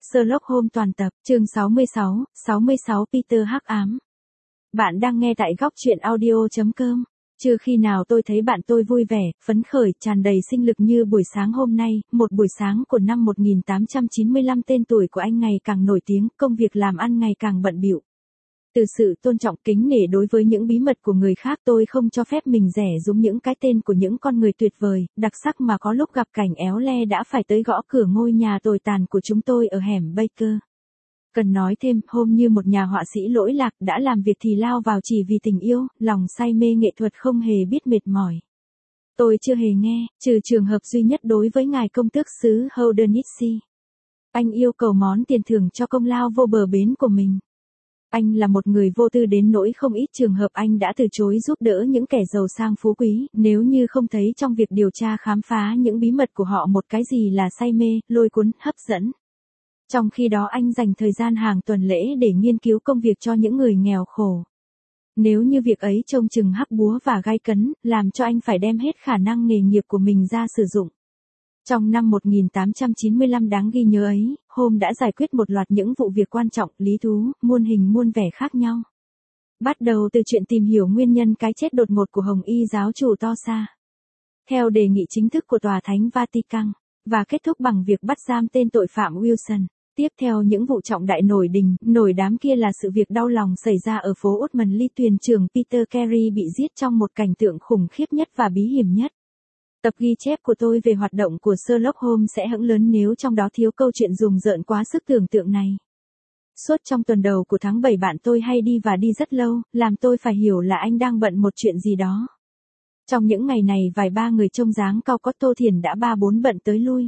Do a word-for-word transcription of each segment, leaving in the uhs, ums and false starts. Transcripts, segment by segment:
Sherlock Holmes toàn tập, chương sáu mươi sáu, sáu mươi sáu Peter hắc ám. Bạn đang nghe tại góc truyện audio chấm com. Chưa khi nào tôi thấy bạn tôi vui vẻ, phấn khởi, tràn đầy sinh lực như buổi sáng hôm nay, một buổi sáng của năm một nghìn tám trăm chín mươi lăm. Tên tuổi của anh ngày càng nổi tiếng, công việc làm ăn ngày càng bận bịu. Từ sự tôn trọng kính nể đối với những bí mật của người khác, tôi không cho phép mình rẻ rúng những cái tên của những con người tuyệt vời, đặc sắc mà có lúc gặp cảnh éo le đã phải tới gõ cửa ngôi nhà tồi tàn của chúng tôi ở hẻm Baker. Cần nói thêm, Holmes như một nhà họa sĩ lỗi lạc đã làm việc thì lao vào chỉ vì tình yêu, lòng say mê nghệ thuật không hề biết mệt mỏi. Tôi chưa hề nghe, trừ trường hợp duy nhất đối với ngài công tước xứ Haldernesse. Anh yêu cầu món tiền thưởng cho công lao vô bờ bến của mình. Anh là một người vô tư đến nỗi không ít trường hợp anh đã từ chối giúp đỡ những kẻ giàu sang phú quý, nếu như không thấy trong việc điều tra khám phá những bí mật của họ một cái gì là say mê, lôi cuốn, hấp dẫn. Trong khi đó anh dành thời gian hàng tuần lễ để nghiên cứu công việc cho những người nghèo khổ. Nếu như việc ấy trông chừng hắc búa và gai cấn, làm cho anh phải đem hết khả năng nghề nghiệp của mình ra sử dụng. Trong năm một nghìn tám trăm chín mươi lăm đáng ghi nhớ ấy, Holmes đã giải quyết một loạt những vụ việc quan trọng, lý thú, muôn hình muôn vẻ khác nhau. Bắt đầu từ chuyện tìm hiểu nguyên nhân cái chết đột ngột của Hồng Y giáo chủ Tosa, theo đề nghị chính thức của Tòa Thánh Vatican, và kết thúc bằng việc bắt giam tên tội phạm Wilson. Tiếp theo những vụ trọng đại nổi đình, nổi đám kia là sự việc đau lòng xảy ra ở phố Utmanley. Thuyền trưởng Peter Carey bị giết trong một cảnh tượng khủng khiếp nhất và bí hiểm nhất. Tập ghi chép của tôi về hoạt động của Sherlock Holmes sẽ hững lớn nếu trong đó thiếu câu chuyện rùng rợn quá sức tưởng tượng này. Suốt trong tuần đầu của tháng bảy bạn tôi hay đi và đi rất lâu, làm tôi phải hiểu là anh đang bận một chuyện gì đó. Trong những ngày này vài ba người trông dáng cao có Tô Thiền đã ba bốn bận tới lui.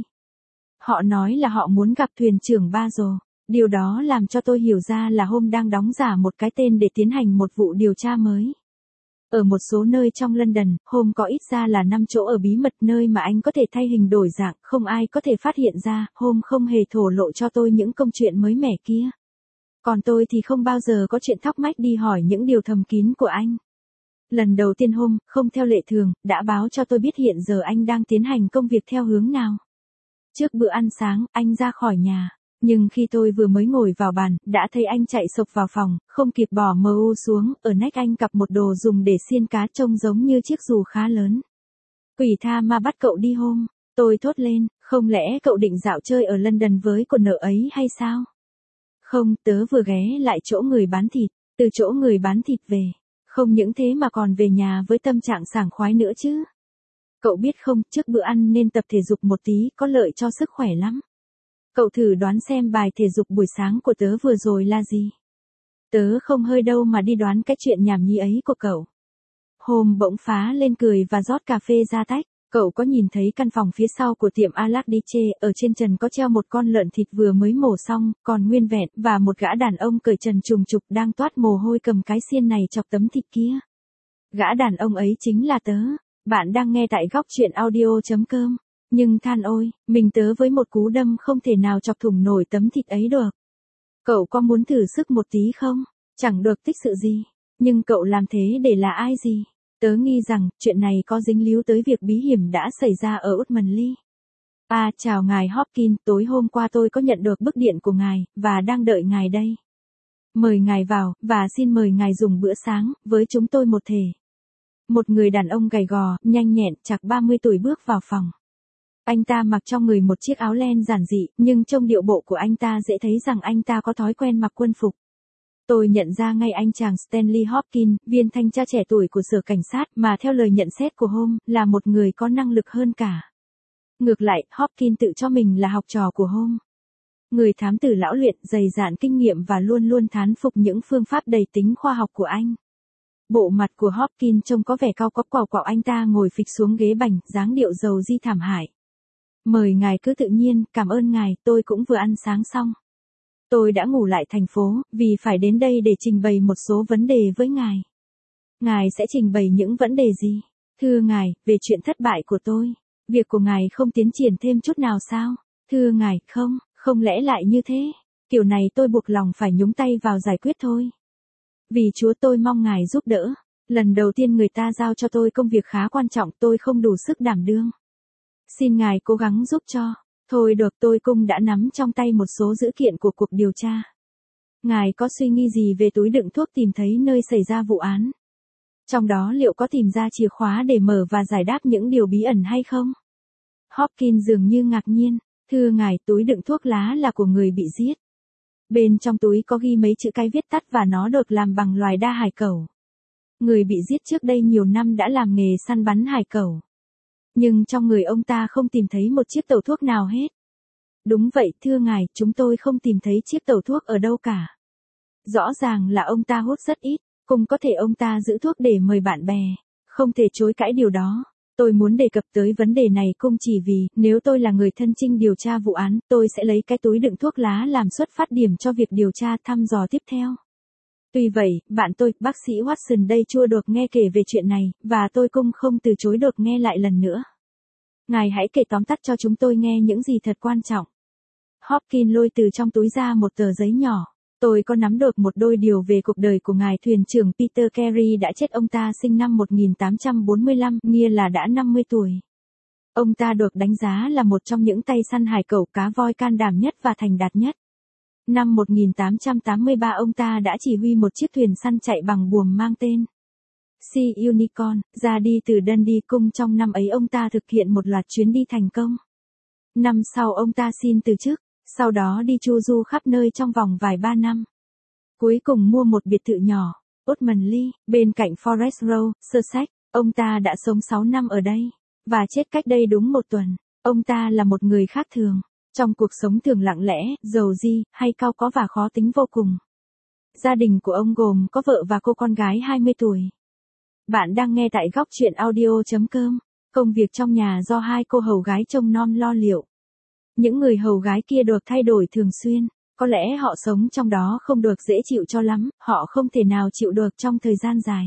Họ nói là họ muốn gặp thuyền trưởng Basil. Điều đó làm cho tôi hiểu ra là Holmes đang đóng giả một cái tên để tiến hành một vụ điều tra mới. Ở một số nơi trong London, Holmes có ít ra là năm chỗ ở bí mật nơi mà anh có thể thay hình đổi dạng, không ai có thể phát hiện ra. Holmes không hề thổ lộ cho tôi những công chuyện mới mẻ kia. Còn tôi thì không bao giờ có chuyện thóc mách đi hỏi những điều thầm kín của anh. Lần đầu tiên Holmes, không theo lệ thường, đã báo cho tôi biết hiện giờ anh đang tiến hành công việc theo hướng nào. Trước bữa ăn sáng, anh ra khỏi nhà. Nhưng khi tôi vừa mới ngồi vào bàn, đã thấy anh chạy sộc vào phòng, không kịp bỏ mờ u xuống, ở nách anh cặp một đồ dùng để xiên cá trông giống như chiếc dù khá lớn. Quỷ tha ma bắt cậu đi Holmes, tôi thốt lên, không lẽ cậu định dạo chơi ở London với con nợ ấy hay sao? Không, tớ vừa ghé lại chỗ người bán thịt, từ chỗ người bán thịt về. Không những thế mà còn về nhà với tâm trạng sảng khoái nữa chứ. Cậu biết không, trước bữa ăn nên tập thể dục một tí, có lợi cho sức khỏe lắm. Cậu thử đoán xem bài thể dục buổi sáng của tớ vừa rồi là gì? Tớ không hơi đâu mà đi đoán cái chuyện nhảm nhí ấy của cậu. Holmes bỗng phá lên cười và rót cà phê ra tách. Cậu có nhìn thấy căn phòng phía sau của tiệm Allardyce, ở trên trần có treo một con lợn thịt vừa mới mổ xong, còn nguyên vẹn, và một gã đàn ông cởi trần trùng trục đang toát mồ hôi cầm cái xiên này chọc tấm thịt kia. Gã đàn ông ấy chính là tớ. Bạn đang nghe tại góc truyện audio chấm com. Nhưng than ôi, mình tớ với một cú đâm không thể nào chọc thủng nổi tấm thịt ấy được. Cậu có muốn thử sức một tí không? Chẳng được tích sự gì. Nhưng cậu làm thế để là ai gì? Tớ nghi rằng, chuyện này có dính líu tới việc bí hiểm đã xảy ra ở Utmanley. À, chào ngài Hopkins, tối hôm qua tôi có nhận được bức điện của ngài, và đang đợi ngài đây. Mời ngài vào, và xin mời ngài dùng bữa sáng, với chúng tôi một thể. Một người đàn ông gầy gò, nhanh nhẹn, chạc ba mươi tuổi bước vào phòng. Anh ta mặc trong người một chiếc áo len giản dị, nhưng trông điệu bộ của anh ta dễ thấy rằng anh ta có thói quen mặc quân phục. Tôi nhận ra ngay anh chàng Stanley Hopkins, viên thanh tra trẻ tuổi của sở cảnh sát, mà theo lời nhận xét của Holmes, là một người có năng lực hơn cả. Ngược lại, Hopkins tự cho mình là học trò của Holmes. Người thám tử lão luyện, dày dạn kinh nghiệm và luôn luôn thán phục những phương pháp đầy tính khoa học của anh. Bộ mặt của Hopkins trông có vẻ cao có quào quạo, anh ta ngồi phịch xuống ghế bành, dáng điệu dầu di thảm hại. Mời ngài cứ tự nhiên, cảm ơn ngài, tôi cũng vừa ăn sáng xong. Tôi đã ngủ lại thành phố, vì phải đến đây để trình bày một số vấn đề với ngài. Ngài sẽ trình bày những vấn đề gì? Thưa ngài, về chuyện thất bại của tôi. Việc của ngài không tiến triển thêm chút nào sao? Thưa ngài, không, không lẽ lại như thế? Kiểu này tôi buộc lòng phải nhúng tay vào giải quyết thôi. Vì Chúa tôi mong ngài giúp đỡ. Lần đầu tiên người ta giao cho tôi công việc khá quan trọng, tôi không đủ sức đảm đương. Xin ngài cố gắng giúp cho. Thôi được, tôi cũng đã nắm trong tay một số dữ kiện của cuộc điều tra. Ngài có suy nghĩ gì về túi đựng thuốc tìm thấy nơi xảy ra vụ án? Trong đó liệu có tìm ra chìa khóa để mở và giải đáp những điều bí ẩn hay không? Hopkins dường như ngạc nhiên. Thưa ngài, túi đựng thuốc lá là của người bị giết. Bên trong túi có ghi mấy chữ cái viết tắt và nó được làm bằng loài đa hải cẩu. Người bị giết trước đây nhiều năm đã làm nghề săn bắn hải cẩu. Nhưng trong người ông ta không tìm thấy một chiếc tẩu thuốc nào hết. Đúng vậy, thưa ngài, chúng tôi không tìm thấy chiếc tẩu thuốc ở đâu cả. Rõ ràng là ông ta hút rất ít, cũng có thể ông ta giữ thuốc để mời bạn bè. Không thể chối cãi điều đó. Tôi muốn đề cập tới vấn đề này cũng chỉ vì, nếu tôi là người thân trinh điều tra vụ án, tôi sẽ lấy cái túi đựng thuốc lá làm xuất phát điểm cho việc điều tra thăm dò tiếp theo. Tuy vậy, bạn tôi, bác sĩ Watson đây chưa được nghe kể về chuyện này, và tôi cũng không từ chối được nghe lại lần nữa. Ngài hãy kể tóm tắt cho chúng tôi nghe những gì thật quan trọng. Hopkins lôi từ trong túi ra một tờ giấy nhỏ. Tôi có nắm được một đôi điều về cuộc đời của ngài thuyền trưởng Peter Carey đã chết. Ông ta sinh năm một nghìn tám trăm bốn mươi lăm, nghĩa là đã năm mươi tuổi. Ông ta được đánh giá là một trong những tay săn hải cẩu cá voi can đảm nhất và thành đạt nhất. Năm một nghìn tám trăm tám mươi ba ông ta đã chỉ huy một chiếc thuyền săn chạy bằng buồm mang tên Sea Unicorn, ra đi từ Dundee Cung. Trong năm ấy ông ta thực hiện một loạt chuyến đi thành công. Năm sau ông ta xin từ chức, sau đó đi chu du khắp nơi trong vòng vài ba năm. Cuối cùng mua một biệt thự nhỏ, Otmanley, bên cạnh Forest Row, Sussex. Ông ta đã sống sáu năm ở đây, và chết cách đây đúng một tuần. Ông ta là một người khác thường. Trong cuộc sống thường lặng lẽ, giàu di, hay cao có và khó tính vô cùng. Gia đình của ông gồm có vợ và cô con gái hai mươi tuổi. Bạn đang nghe tại góc chuyện audio.com. Công việc trong nhà do hai cô hầu gái trông nom lo liệu. Những người hầu gái kia được thay đổi thường xuyên. Có lẽ họ sống trong đó không được dễ chịu cho lắm, họ không thể nào chịu được trong thời gian dài.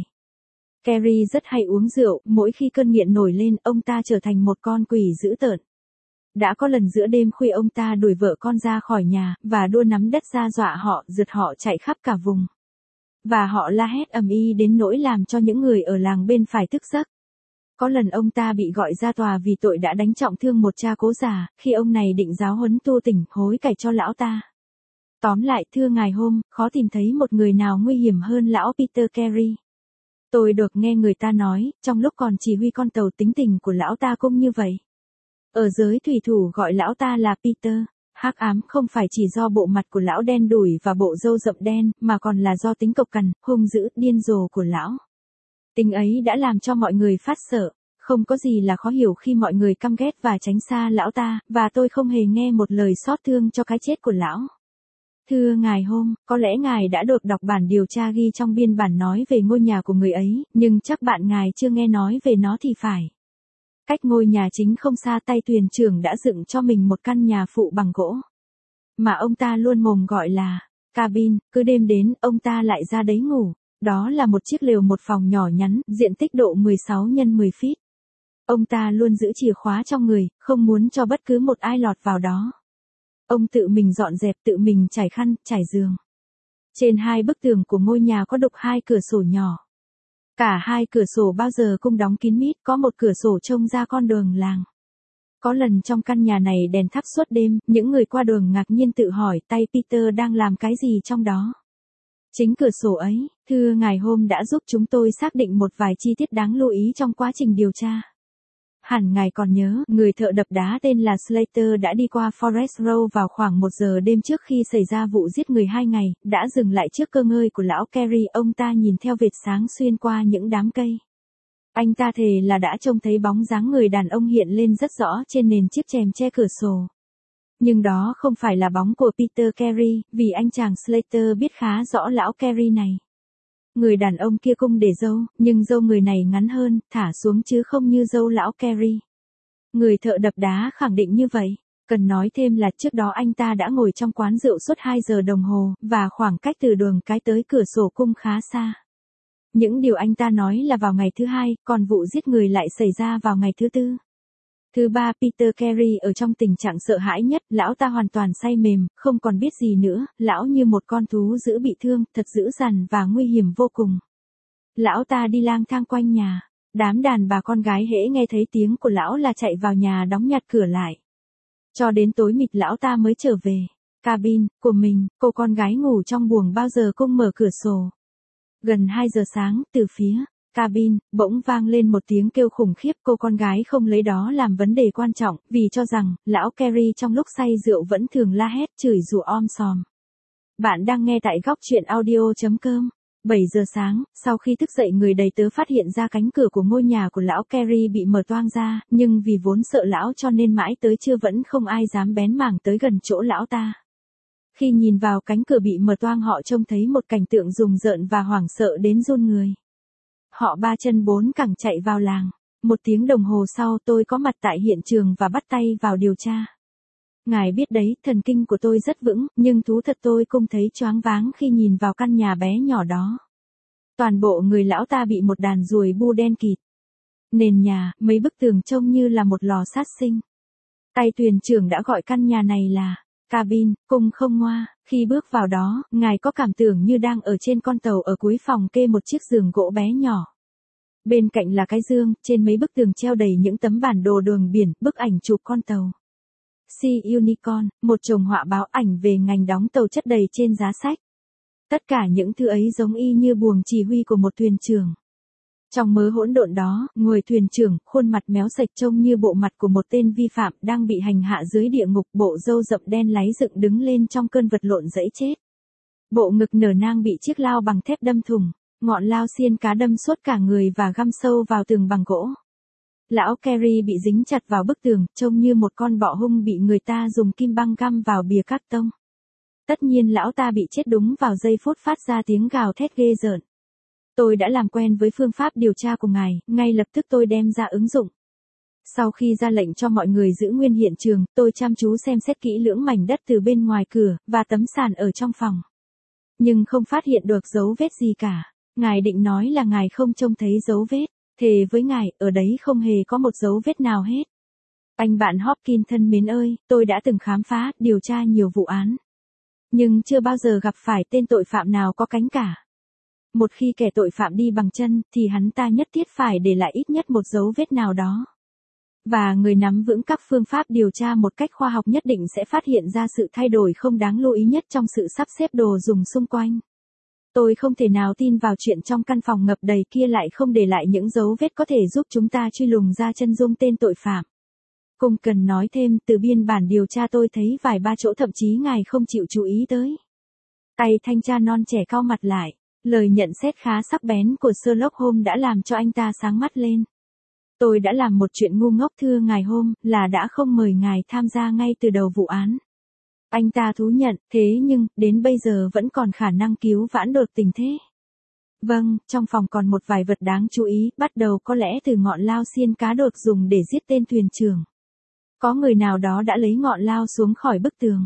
Carey rất hay uống rượu, mỗi khi cơn nghiện nổi lên, ông ta trở thành một con quỷ dữ tợn. Đã có lần giữa đêm khuya ông ta đuổi vợ con ra khỏi nhà, và đua nắm đất ra dọa họ, giật họ chạy khắp cả vùng. Và họ la hét ầm ĩ đến nỗi làm cho những người ở làng bên phải thức giấc. Có lần ông ta bị gọi ra tòa vì tội đã đánh trọng thương một cha cố già, khi ông này định giáo huấn tu tỉnh, hối cải cho lão ta. Tóm lại, thưa ngài Holmes, khó tìm thấy một người nào nguy hiểm hơn lão Peter Carey. Tôi được nghe người ta nói, trong lúc còn chỉ huy con tàu tính tình của lão ta cũng như vậy. Ở giới thủy thủ gọi lão ta là Peter. Hắc ám không phải chỉ do bộ mặt của lão đen đủi và bộ râu rậm đen, mà còn là do tính cộc cằn, hung dữ, điên rồ của lão. Tính ấy đã làm cho mọi người phát sợ. Không có gì là khó hiểu khi mọi người căm ghét và tránh xa lão ta, và tôi không hề nghe một lời xót thương cho cái chết của lão. Thưa ngài Holmes, có lẽ ngài đã được đọc bản điều tra ghi trong biên bản nói về ngôi nhà của người ấy, nhưng chắc bạn ngài chưa nghe nói về nó thì phải. Cách ngôi nhà chính không xa, tay thuyền trưởng đã dựng cho mình một căn nhà phụ bằng gỗ, mà ông ta luôn mồm gọi là cabin. Cứ đêm đến, ông ta lại ra đấy ngủ. Đó là một chiếc lều một phòng nhỏ nhắn, diện tích độ mười sáu nhân mười feet. Ông ta luôn giữ chìa khóa trong người, không muốn cho bất cứ một ai lọt vào đó. Ông tự mình dọn dẹp, tự mình trải khăn, trải giường. Trên hai bức tường của ngôi nhà có đục hai cửa sổ nhỏ. Cả hai cửa sổ bao giờ cũng đóng kín mít, có một cửa sổ trông ra con đường làng. Có lần trong căn nhà này đèn thắp suốt đêm, những người qua đường ngạc nhiên tự hỏi tay Peter đang làm cái gì trong đó. Chính cửa sổ ấy, thưa ngài Holmes, đã giúp chúng tôi xác định một vài chi tiết đáng lưu ý trong quá trình điều tra. Hẳn ngài còn nhớ, người thợ đập đá tên là Slater đã đi qua Forest Row vào khoảng một giờ đêm trước khi xảy ra vụ giết người hai ngày, đã dừng lại trước cơ ngơi của lão Carey. Ông ta nhìn theo vệt sáng xuyên qua những đám cây. Anh ta thề là đã trông thấy bóng dáng người đàn ông hiện lên rất rõ trên nền chiếc rèm che cửa sổ. Nhưng đó không phải là bóng của Peter Carey, vì anh chàng Slater biết khá rõ lão Carey này. Người đàn ông kia cũng để râu, nhưng râu người này ngắn hơn, thả xuống chứ không như râu lão Carey. Người thợ đập đá khẳng định như vậy. Cần nói thêm là trước đó anh ta đã ngồi trong quán rượu suốt hai giờ đồng hồ, và khoảng cách từ đường cái tới cửa sổ cung khá xa. Những điều anh ta nói là vào ngày thứ hai, còn vụ giết người lại xảy ra vào ngày thứ tư. Thứ ba, Peter Carey ở trong tình trạng sợ hãi nhất, lão ta hoàn toàn say mềm, không còn biết gì nữa, lão như một con thú dữ bị thương, thật dữ dằn và nguy hiểm vô cùng. Lão ta đi lang thang quanh nhà, đám đàn bà con gái hễ nghe thấy tiếng của lão là chạy vào nhà đóng nhặt cửa lại. Cho đến tối mịt lão ta mới trở về. Cabin của mình, cô con gái ngủ trong buồng bao giờ cung mở cửa sổ. Gần hai giờ sáng, từ phía cabin, bỗng vang lên một tiếng kêu khủng khiếp. Cô con gái không lấy đó làm vấn đề quan trọng, vì cho rằng, lão Carey trong lúc say rượu vẫn thường la hét, chửi rủa om sòm. Bạn đang nghe tại góc chuyện audio.com. bảy giờ sáng, sau khi thức dậy người đầy tớ phát hiện ra cánh cửa của ngôi nhà của lão Carey bị mở toang ra, nhưng vì vốn sợ lão cho nên mãi tới trưa vẫn không ai dám bén mảng tới gần chỗ lão ta. Khi nhìn vào cánh cửa bị mở toang họ trông thấy một cảnh tượng rùng rợn và hoảng sợ đến run người. Họ ba chân bốn cẳng chạy vào làng. Một tiếng đồng hồ sau tôi có mặt tại hiện trường và bắt tay vào điều tra. Ngài biết đấy, thần kinh của tôi rất vững, nhưng thú thật tôi cũng thấy choáng váng khi nhìn vào căn nhà bé nhỏ đó. Toàn bộ người lão ta bị một đàn ruồi bu đen kịt. Nền nhà, mấy bức tường trông như là một lò sát sinh. Tay thuyền trưởng đã gọi căn nhà này là cabin, cung không ngoa. Khi bước vào đó, ngài có cảm tưởng như đang ở trên con tàu ở cuối phòng kê một chiếc giường gỗ bé nhỏ. Bên cạnh là cái dương, trên mấy bức tường treo đầy những tấm bản đồ đường biển, bức ảnh chụp con tàu Sea Unicorn, một chồng họa báo ảnh về ngành đóng tàu chất đầy trên giá sách. Tất cả những thứ ấy giống y như buồng chỉ huy của một thuyền trưởng. Trong mớ hỗn độn đó, người thuyền trưởng, khuôn mặt méo sạch trông như bộ mặt của một tên vi phạm đang bị hành hạ dưới địa ngục, bộ râu rậm đen láy dựng đứng lên trong cơn vật lộn dẫy chết. Bộ ngực nở nang bị chiếc lao bằng thép đâm thủng, ngọn lao xiên cá đâm suốt cả người và găm sâu vào tường bằng gỗ. Lão Carey bị dính chặt vào bức tường, trông như một con bọ hung bị người ta dùng kim băng găm vào bìa cát tông. Tất nhiên lão ta bị chết đúng vào giây phút phát ra tiếng gào thét ghê rợn. Tôi đã làm quen với phương pháp điều tra của ngài, ngay lập tức tôi đem ra ứng dụng. Sau khi ra lệnh cho mọi người giữ nguyên hiện trường, tôi chăm chú xem xét kỹ lưỡng mảnh đất từ bên ngoài cửa, và tấm sàn ở trong phòng. Nhưng không phát hiện được dấu vết gì cả. Ngài định nói là ngài không trông thấy dấu vết. Thề với ngài, ở đấy không hề có một dấu vết nào hết. Anh bạn Hopkins thân mến ơi, tôi đã từng khám phá, điều tra nhiều vụ án. Nhưng chưa bao giờ gặp phải tên tội phạm nào có cánh cả. Một khi kẻ tội phạm đi bằng chân, thì hắn ta nhất thiết phải để lại ít nhất một dấu vết nào đó. Và người nắm vững các phương pháp điều tra một cách khoa học nhất định sẽ phát hiện ra sự thay đổi không đáng lưu ý nhất trong sự sắp xếp đồ dùng xung quanh. Tôi không thể nào tin vào chuyện trong căn phòng ngập đầy kia lại không để lại những dấu vết có thể giúp chúng ta truy lùng ra chân dung tên tội phạm. Không cần nói thêm, từ biên bản điều tra tôi thấy vài ba chỗ thậm chí ngài không chịu chú ý tới. Tay thanh tra non trẻ cau mặt lại. Lời nhận xét khá sắc bén của Sherlock Holmes đã làm cho anh ta sáng mắt lên. Tôi đã làm một chuyện ngu ngốc thưa ngài Holmes, là đã không mời ngài tham gia ngay từ đầu vụ án. Anh ta thú nhận, thế nhưng, đến bây giờ vẫn còn khả năng cứu vãn đột tình thế. Vâng, trong phòng còn một vài vật đáng chú ý, bắt đầu có lẽ từ ngọn lao xiên cá đột dùng để giết tên thuyền trưởng. Có người nào đó đã lấy ngọn lao xuống khỏi bức tường.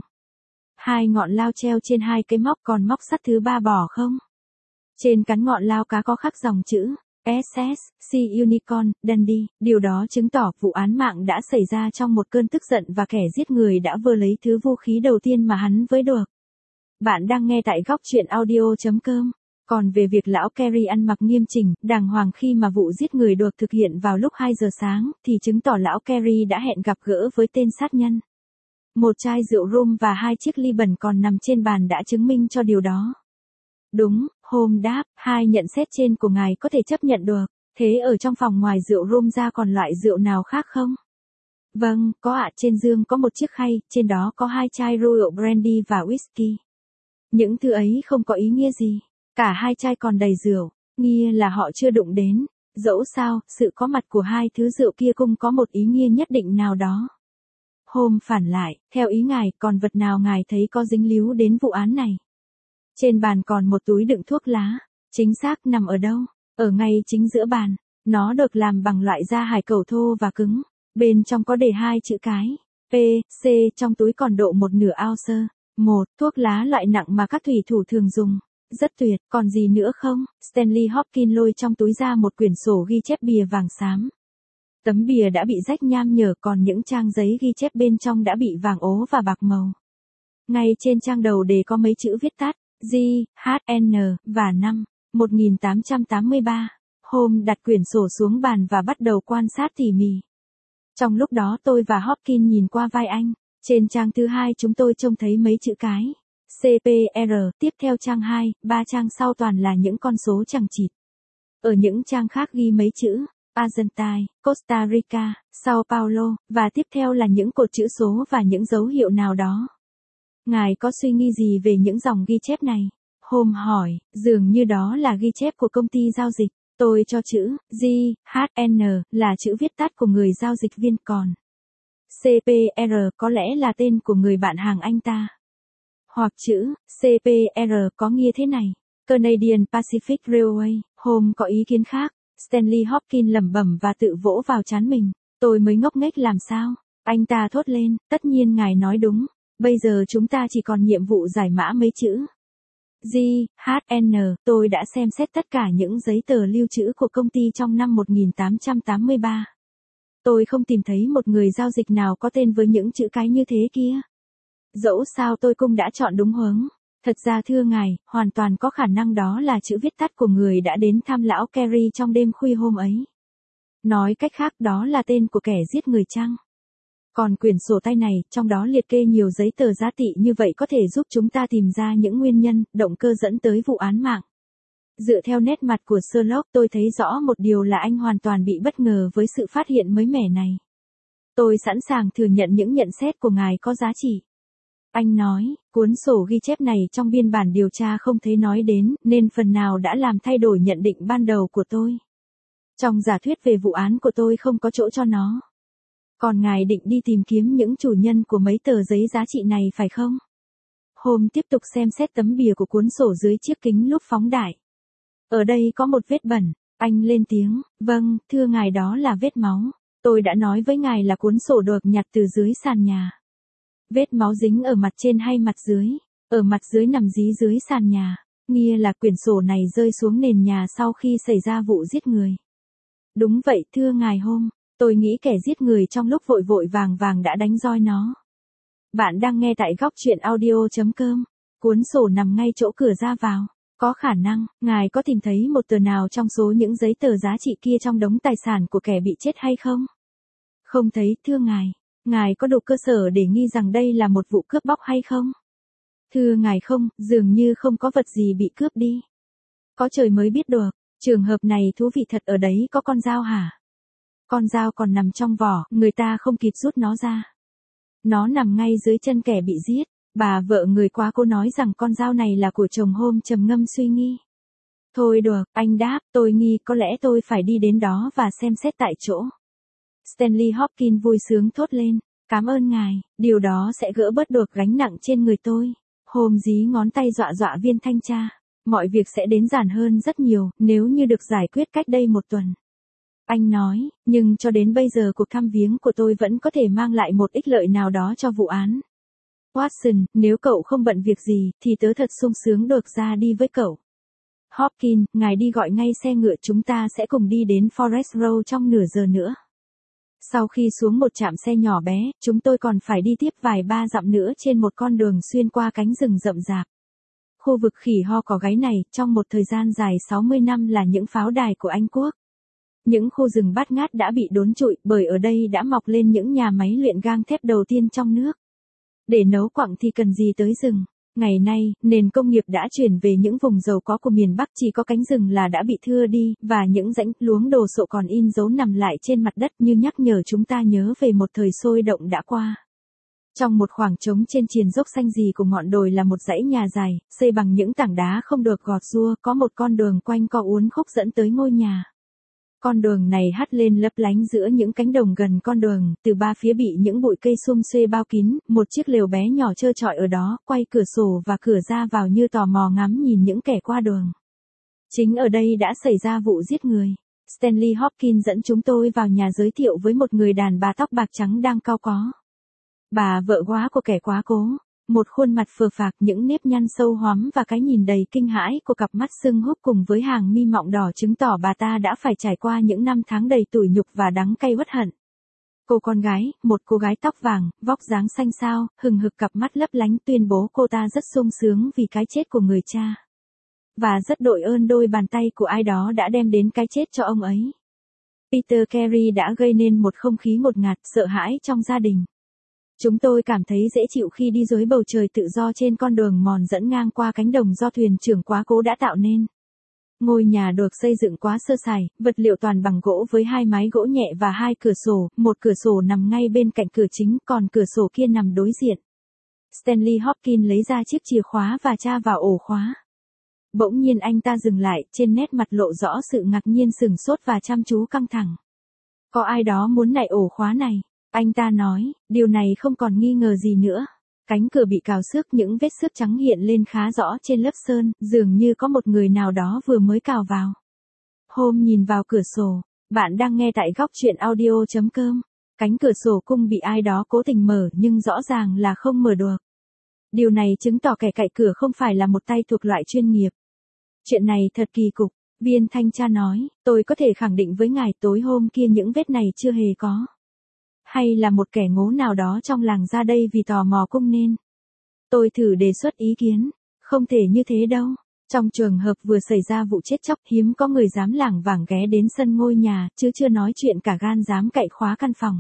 Hai ngọn lao treo trên hai cái móc, còn móc sắt thứ ba bỏ không? Trên cán ngọn lao cá có khắc dòng chữ ét ét, Sea Unicorn, Dundee, điều đó chứng tỏ vụ án mạng đã xảy ra trong một cơn tức giận và kẻ giết người đã vơ lấy thứ vũ khí đầu tiên mà hắn với được. Bạn đang nghe tại góc chuyện audio.com. Còn về việc lão Carey ăn mặc nghiêm chỉnh, đàng hoàng khi mà vụ giết người được thực hiện vào lúc hai giờ sáng, thì chứng tỏ lão Carey đã hẹn gặp gỡ với tên sát nhân. Một chai rượu rum và hai chiếc ly bẩn còn nằm trên bàn đã chứng minh cho điều đó. Đúng, Holmes đáp, hai nhận xét trên của ngài có thể chấp nhận được. Thế ở trong phòng ngoài rượu rum ra còn loại rượu nào khác không? Vâng, có ạ, trên giường có một chiếc khay, trên đó có hai chai Royal Brandy và whisky. Những thứ ấy không có ý nghĩa gì. Cả hai chai còn đầy rượu, nghĩa là họ chưa đụng đến. Dẫu sao, sự có mặt của hai thứ rượu kia cũng có một ý nghĩa nhất định nào đó. Holmes phản lại, theo ý ngài, còn vật nào ngài thấy có dính líu đến vụ án này? Trên bàn còn một túi đựng thuốc lá. Chính xác nằm ở đâu? Ở ngay chính giữa bàn. Nó được làm bằng loại da hải cẩu thô và cứng. Bên trong có đề hai chữ cái. P, C, trong túi còn độ một nửa ounce. Một, thuốc lá loại nặng mà các thủy thủ thường dùng. Rất tuyệt, còn gì nữa không? Stanley Hopkins lôi trong túi ra một quyển sổ ghi chép bìa vàng xám. Tấm bìa đã bị rách nham nhở, còn những trang giấy ghi chép bên trong đã bị vàng ố và bạc màu. Ngay trên trang đầu đề có mấy chữ viết tắt. G, H, N, và năm, một nghìn tám trăm tám mươi ba. Holmes đặt quyển sổ xuống bàn và bắt đầu quan sát tỉ mỉ. Trong lúc đó tôi và Hopkins nhìn qua vai anh. Trên trang thứ hai chúng tôi trông thấy mấy chữ cái. xê pê rờ, tiếp theo trang hai, ba trang sau toàn là những con số chằng chịt. Ở những trang khác ghi mấy chữ Argentine, Costa Rica, Sao Paulo, và tiếp theo là những cột chữ số và những dấu hiệu nào đó. Ngài có suy nghĩ gì về những dòng ghi chép này? Holmes hỏi, dường như đó là ghi chép của công ty giao dịch. Tôi cho chữ G H N là chữ viết tắt của người giao dịch viên, còn xê pê rờ có lẽ là tên của người bạn hàng anh ta. Hoặc chữ xê pê rờ có nghĩa thế này: Canadian Pacific Railway. Holmes có ý kiến khác. Stanley Hopkins lẩm bẩm và tự vỗ vào trán mình. Tôi mới ngốc nghếch làm sao? Anh ta thốt lên, tất nhiên ngài nói đúng. Bây giờ chúng ta chỉ còn nhiệm vụ giải mã mấy chữ G H N. Tôi đã xem xét tất cả những giấy tờ lưu trữ của công ty trong năm một nghìn tám trăm tám mươi ba. Tôi không tìm thấy một người giao dịch nào có tên với những chữ cái như thế kia. Dẫu sao tôi cũng đã chọn đúng hướng. Thật ra thưa ngài, hoàn toàn có khả năng đó là chữ viết tắt của người đã đến thăm lão Carey trong đêm khuya hôm ấy. Nói cách khác, đó là tên của kẻ giết người chăng? Còn quyển sổ tay này, trong đó liệt kê nhiều giấy tờ giá trị như vậy có thể giúp chúng ta tìm ra những nguyên nhân, động cơ dẫn tới vụ án mạng. Dựa theo nét mặt của Sherlock, tôi thấy rõ một điều là anh hoàn toàn bị bất ngờ với sự phát hiện mới mẻ này. Tôi sẵn sàng thừa nhận những nhận xét của ngài có giá trị. Anh nói, cuốn sổ ghi chép này trong biên bản điều tra không thấy nói đến, nên phần nào đã làm thay đổi nhận định ban đầu của tôi. Trong giả thuyết về vụ án của tôi không có chỗ cho nó. Còn ngài định đi tìm kiếm những chủ nhân của mấy tờ giấy giá trị này phải không? Holmes tiếp tục xem xét tấm bìa của cuốn sổ dưới chiếc kính lúp phóng đại. Ở đây có một vết bẩn. Anh lên tiếng, vâng, thưa ngài, đó là vết máu. Tôi đã nói với ngài là cuốn sổ được nhặt từ dưới sàn nhà. Vết máu dính ở mặt trên hay mặt dưới? Ở mặt dưới nằm dí dưới sàn nhà. Nghĩa là quyển sổ này rơi xuống nền nhà sau khi xảy ra vụ giết người. Đúng vậy thưa ngài Holmes. Tôi nghĩ kẻ giết người trong lúc vội vội vàng vàng đã đánh roi nó. Bạn đang nghe tại góc truyện audio chấm com. Cuốn sổ nằm ngay chỗ cửa ra vào. Có khả năng, ngài có tìm thấy một tờ nào trong số những giấy tờ giá trị kia trong đống tài sản của kẻ bị chết hay không? Không thấy, thưa ngài. Ngài có đủ cơ sở để nghi rằng đây là một vụ cướp bóc hay không? Thưa ngài không, dường như không có vật gì bị cướp đi. Có trời mới biết được, trường hợp này thú vị thật, ở đấy có con dao hả? Con dao còn nằm trong vỏ, người ta không kịp rút nó ra. Nó nằm ngay dưới chân kẻ bị giết. Bà vợ người quá cố nói rằng con dao này là của chồng. Holmes trầm ngâm suy nghĩ. Thôi được, anh đáp, tôi nghi có lẽ tôi phải đi đến đó và xem xét tại chỗ. Stanley Hopkins vui sướng thốt lên, cảm ơn ngài, điều đó sẽ gỡ bớt được gánh nặng trên người tôi. Holmes dí ngón tay dọa dọa viên thanh tra. Mọi việc sẽ đến giản hơn rất nhiều, nếu như được giải quyết cách đây một tuần. Anh nói, nhưng cho đến bây giờ cuộc thăm viếng của tôi vẫn có thể mang lại một ích lợi nào đó cho vụ án. Watson, nếu cậu không bận việc gì, thì tớ thật sung sướng được ra đi với cậu. Hopkins, ngài đi gọi ngay xe ngựa, chúng ta sẽ cùng đi đến Forest Road trong nửa giờ nữa. Sau khi xuống một trạm xe nhỏ bé, chúng tôi còn phải đi tiếp vài ba dặm nữa trên một con đường xuyên qua cánh rừng rậm rạp. Khu vực khỉ ho cỏ gáy này, trong một thời gian dài sáu mươi năm là những pháo đài của Anh Quốc. Những khu rừng bát ngát đã bị đốn trụi, bởi ở đây đã mọc lên những nhà máy luyện gang thép đầu tiên trong nước. Để nấu quặng thì cần gì tới rừng. Ngày nay, nền công nghiệp đã chuyển về những vùng giàu có của miền Bắc, chỉ có cánh rừng là đã bị thưa đi, và những rãnh luống đồ sộ còn in dấu nằm lại trên mặt đất như nhắc nhở chúng ta nhớ về một thời sôi động đã qua. Trong một khoảng trống trên triền dốc xanh rì của ngọn đồi là một dãy nhà dài, xây bằng những tảng đá không được gọt giũa, có một con đường quanh co uốn khúc dẫn tới ngôi nhà. Con đường này hắt lên lấp lánh giữa những cánh đồng gần con đường, từ ba phía bị những bụi cây sum xuê bao kín, một chiếc lều bé nhỏ trơ trọi ở đó, quay cửa sổ và cửa ra vào như tò mò ngắm nhìn những kẻ qua đường. Chính ở đây đã xảy ra vụ giết người. Stanley Hopkins dẫn chúng tôi vào nhà giới thiệu với một người đàn bà tóc bạc trắng đang cau có. Bà vợ quá của kẻ quá cố. Một khuôn mặt phờ phạc, những nếp nhăn sâu hoắm và cái nhìn đầy kinh hãi của cặp mắt sưng húp cùng với hàng mi mọng đỏ chứng tỏ bà ta đã phải trải qua những năm tháng đầy tủi nhục và đắng cay uất hận. Cô con gái, một cô gái tóc vàng, vóc dáng xanh xao, hừng hực cặp mắt lấp lánh tuyên bố cô ta rất sung sướng vì cái chết của người cha. Và rất đội ơn đôi bàn tay của ai đó đã đem đến cái chết cho ông ấy. Peter Carey đã gây nên một không khí ngột ngạt, sợ hãi trong gia đình. Chúng tôi cảm thấy dễ chịu khi đi dưới bầu trời tự do trên con đường mòn dẫn ngang qua cánh đồng do thuyền trưởng quá cố đã tạo nên. Ngôi nhà được xây dựng quá sơ sài, vật liệu toàn bằng gỗ với hai mái gỗ nhẹ và hai cửa sổ, một cửa sổ nằm ngay bên cạnh cửa chính, còn cửa sổ kia nằm đối diện. Stanley Hopkins lấy ra chiếc chìa khóa và tra vào ổ khóa. Bỗng nhiên anh ta dừng lại, trên nét mặt lộ rõ sự ngạc nhiên sửng sốt và chăm chú căng thẳng. Có ai đó muốn nạy ổ khóa này? Anh ta nói, điều này không còn nghi ngờ gì nữa. Cánh cửa bị cào xước, những vết xước trắng hiện lên khá rõ trên lớp sơn, dường như có một người nào đó vừa mới cào vào. Hôm nhìn vào cửa sổ, bạn đang nghe tại góc chuyện audio chấm com. Cánh cửa sổ cung bị ai đó cố tình mở nhưng rõ ràng là không mở được. Điều này chứng tỏ kẻ cạy cửa không phải là một tay thuộc loại chuyên nghiệp. Chuyện này thật kỳ cục, viên thanh tra nói, tôi có thể khẳng định với ngài tối hôm kia những vết này chưa hề có. Hay là một kẻ ngố nào đó trong làng ra đây vì tò mò cung nên. Tôi thử đề xuất ý kiến, không thể như thế đâu. Trong trường hợp vừa xảy ra vụ chết chóc hiếm có người dám lảng vảng ghé đến sân ngôi nhà, chứ chưa nói chuyện cả gan dám cậy khóa căn phòng.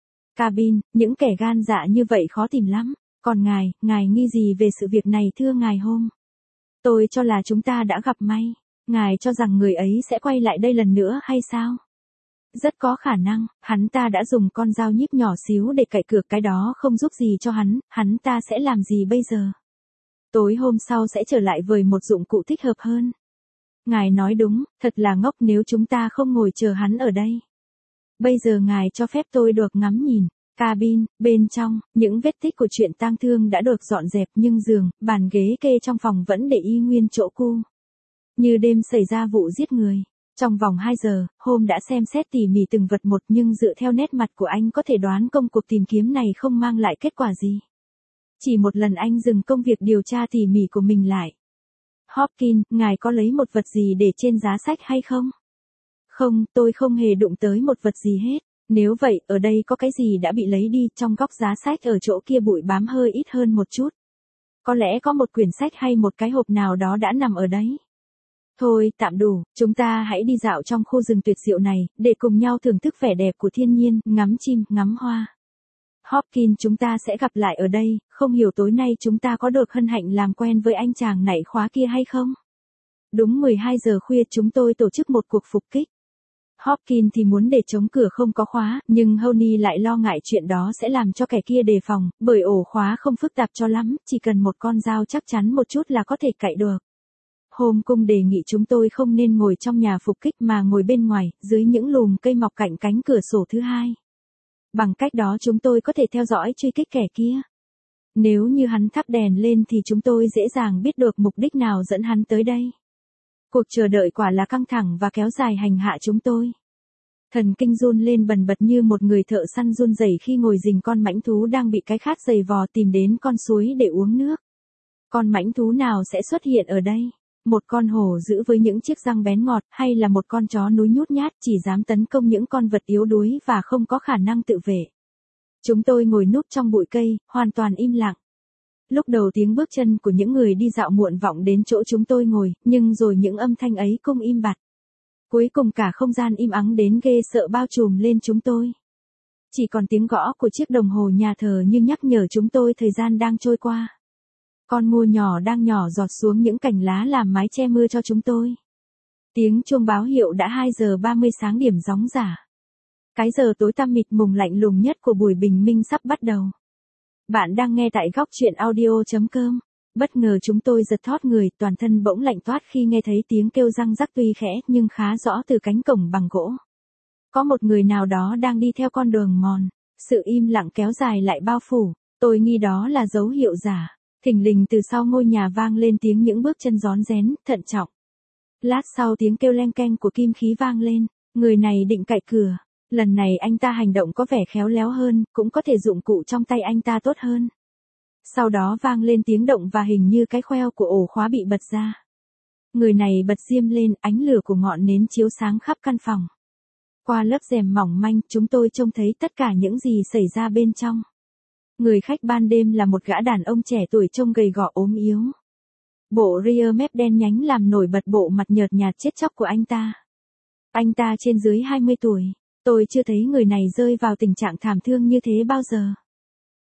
Cabin, những kẻ gan dạ như vậy khó tìm lắm. Còn ngài, ngài nghi gì về sự việc này thưa ngài Holmes? Tôi cho là chúng ta đã gặp may. Ngài cho rằng người ấy sẽ quay lại đây lần nữa hay sao? Rất có khả năng, hắn ta đã dùng con dao nhíp nhỏ xíu để cạy cửa, cái đó không giúp gì cho hắn, hắn ta sẽ làm gì bây giờ? Tối hôm sau sẽ trở lại với một dụng cụ thích hợp hơn. Ngài nói đúng, thật là ngốc nếu chúng ta không ngồi chờ hắn ở đây. Bây giờ ngài cho phép tôi được ngắm nhìn. Cabin, bên trong, những vết tích của chuyện tang thương đã được dọn dẹp nhưng giường, bàn ghế kê trong phòng vẫn để y nguyên chỗ cũ. Như đêm xảy ra vụ giết người. Trong vòng hai giờ, Holmes đã xem xét tỉ mỉ từng vật một nhưng dựa theo nét mặt của anh có thể đoán công cuộc tìm kiếm này không mang lại kết quả gì. Chỉ một lần anh dừng công việc điều tra tỉ mỉ của mình lại. Hopkins, ngài có lấy một vật gì để trên giá sách hay không? Không, tôi không hề đụng tới một vật gì hết. Nếu vậy, ở đây có cái gì đã bị lấy đi, trong góc giá sách ở chỗ kia bụi bám hơi ít hơn một chút. Có lẽ có một quyển sách hay một cái hộp nào đó đã nằm ở đấy. Thôi, tạm đủ, chúng ta hãy đi dạo trong khu rừng tuyệt diệu này, để cùng nhau thưởng thức vẻ đẹp của thiên nhiên, ngắm chim, ngắm hoa. Hopkins, chúng ta sẽ gặp lại ở đây, không hiểu tối nay chúng ta có được hân hạnh làm quen với anh chàng nạy khóa kia hay không? Đúng mười hai giờ khuya chúng tôi tổ chức một cuộc phục kích. Hopkins thì muốn để chống cửa không có khóa, nhưng Honey lại lo ngại chuyện đó sẽ làm cho kẻ kia đề phòng, bởi ổ khóa không phức tạp cho lắm, chỉ cần một con dao chắc chắn một chút là có thể cạy được. Holmes cung đề nghị chúng tôi không nên ngồi trong nhà phục kích mà ngồi bên ngoài, dưới những lùm cây mọc cạnh cánh cửa sổ thứ hai. Bằng cách đó chúng tôi có thể theo dõi truy kích kẻ kia. Nếu như hắn thắp đèn lên thì chúng tôi dễ dàng biết được mục đích nào dẫn hắn tới đây. Cuộc chờ đợi quả là căng thẳng và kéo dài hành hạ chúng tôi. Thần kinh run lên bần bật như một người thợ săn run rẩy khi ngồi rình con mãnh thú đang bị cái khát giày vò tìm đến con suối để uống nước. Con mãnh thú nào sẽ xuất hiện ở đây? Một con hổ dữ với những chiếc răng bén ngọt, hay là một con chó núi nhút nhát chỉ dám tấn công những con vật yếu đuối và không có khả năng tự vệ? Chúng tôi ngồi núp trong bụi cây, hoàn toàn im lặng. Lúc đầu tiếng bước chân của những người đi dạo muộn vọng đến chỗ chúng tôi ngồi, nhưng rồi những âm thanh ấy cũng im bặt. Cuối cùng cả không gian im ắng đến ghê sợ bao trùm lên chúng tôi. Chỉ còn tiếng gõ của chiếc đồng hồ nhà thờ như nhắc nhở chúng tôi thời gian đang trôi qua. Con mưa nhỏ đang nhỏ giọt xuống những cành lá làm mái che mưa cho chúng tôi. Tiếng chuông báo hiệu đã hai giờ ba mươi sáng điểm gióng giả. Cái giờ tối tăm mịt mùng lạnh lùng nhất của buổi bình minh sắp bắt đầu. Bạn đang nghe tại góc chuyện audio chấm com. Bất ngờ chúng tôi giật thót người, toàn thân bỗng lạnh toát khi nghe thấy tiếng kêu răng rắc tuy khẽ nhưng khá rõ từ cánh cổng bằng gỗ. Có một người nào đó đang đi theo con đường mòn. Sự im lặng kéo dài lại bao phủ. Tôi nghi đó là dấu hiệu giả. Thình lình từ sau ngôi nhà vang lên tiếng những bước chân rón rén, thận trọng. Lát sau tiếng kêu leng keng của kim khí vang lên. Người này định cạy cửa. Lần này anh ta hành động có vẻ khéo léo hơn, cũng có thể dụng cụ trong tay anh ta tốt hơn. Sau đó vang lên tiếng động và hình như cái khoeo của ổ khóa bị bật ra. Người này bật diêm lên, ánh lửa của ngọn nến chiếu sáng khắp căn phòng. Qua lớp rèm mỏng manh, chúng tôi trông thấy tất cả những gì xảy ra bên trong. Người khách ban đêm là một gã đàn ông trẻ tuổi trông gầy gò ốm yếu. Bộ rear mép đen nhánh làm nổi bật bộ mặt nhợt nhạt chết chóc của anh ta. Anh ta trên dưới hai mươi tuổi. Tôi chưa thấy người này rơi vào tình trạng thảm thương như thế bao giờ.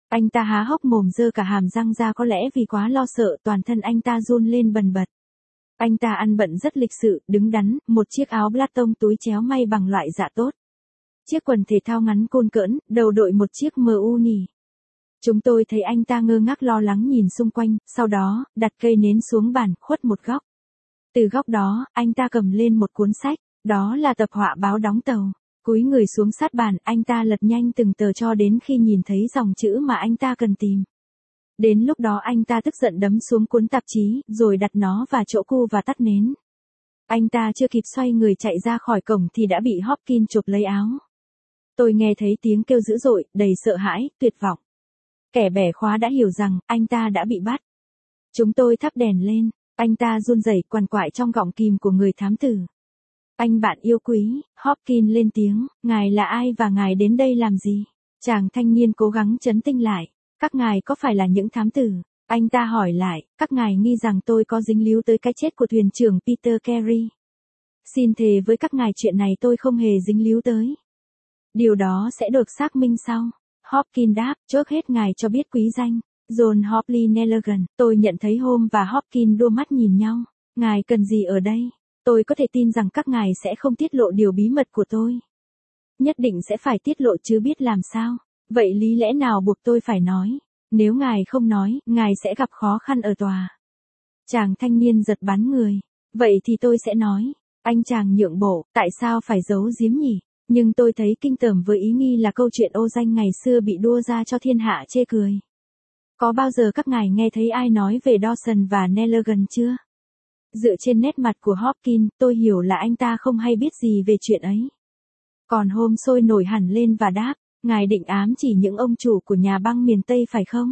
Anh ta há hốc mồm giơ cả hàm răng ra, có lẽ vì quá lo sợ toàn thân anh ta run lên bần bật. Anh ta ăn bận rất lịch sự, đứng đắn, một chiếc áo Platon túi chéo may bằng loại dạ tốt. Chiếc quần thể thao ngắn côn cỡn, đầu đội một chiếc em u nhì. Chúng tôi thấy anh ta ngơ ngác lo lắng nhìn xung quanh, sau đó, đặt cây nến xuống bàn, khuất một góc. Từ góc đó, anh ta cầm lên một cuốn sách, đó là tập họa báo đóng tàu. Cúi người xuống sát bàn, anh ta lật nhanh từng tờ cho đến khi nhìn thấy dòng chữ mà anh ta cần tìm. Đến lúc đó anh ta tức giận đấm xuống cuốn tạp chí, rồi đặt nó vào chỗ cũ và tắt nến. Anh ta chưa kịp xoay người chạy ra khỏi cổng thì đã bị Hopkins chụp lấy áo. Tôi nghe thấy tiếng kêu dữ dội, đầy sợ hãi, tuyệt vọng. Kẻ bẻ khóa đã hiểu rằng, anh ta đã bị bắt. Chúng tôi thắp đèn lên, anh ta run rẩy quằn quại trong gọng kìm của người thám tử. Anh bạn yêu quý, Hopkins lên tiếng, ngài là ai và ngài đến đây làm gì? Chàng thanh niên cố gắng trấn tĩnh lại. Các ngài có phải là những thám tử? Anh ta hỏi lại, các ngài nghi rằng tôi có dính líu tới cái chết của thuyền trưởng Peter Carey. Xin thề với các ngài chuyện này tôi không hề dính líu tới. Điều đó sẽ được xác minh sau. Hopkins đáp, trước hết ngài cho biết quý danh. John Hopley Nellogan. Tôi nhận thấy Holmes và Hopkins đua mắt nhìn nhau. Ngài cần gì ở đây? Tôi có thể tin rằng các ngài sẽ không tiết lộ điều bí mật của tôi. Nhất định sẽ phải tiết lộ chứ biết làm sao. Vậy lý lẽ nào buộc tôi phải nói? Nếu ngài không nói, ngài sẽ gặp khó khăn ở tòa. Chàng thanh niên giật bắn người. Vậy thì tôi sẽ nói. Anh chàng nhượng bộ, tại sao phải giấu giếm nhỉ? Nhưng tôi thấy kinh tởm với ý nghi là câu chuyện ô danh ngày xưa bị đua ra cho thiên hạ chê cười. Có bao giờ các ngài nghe thấy ai nói về Dawson và Nellogan chưa? Dựa trên nét mặt của Hopkins, tôi hiểu là anh ta không hay biết gì về chuyện ấy. Còn Holmes sôi nổi hẳn lên và đáp, ngài định ám chỉ những ông chủ của nhà băng miền Tây phải không?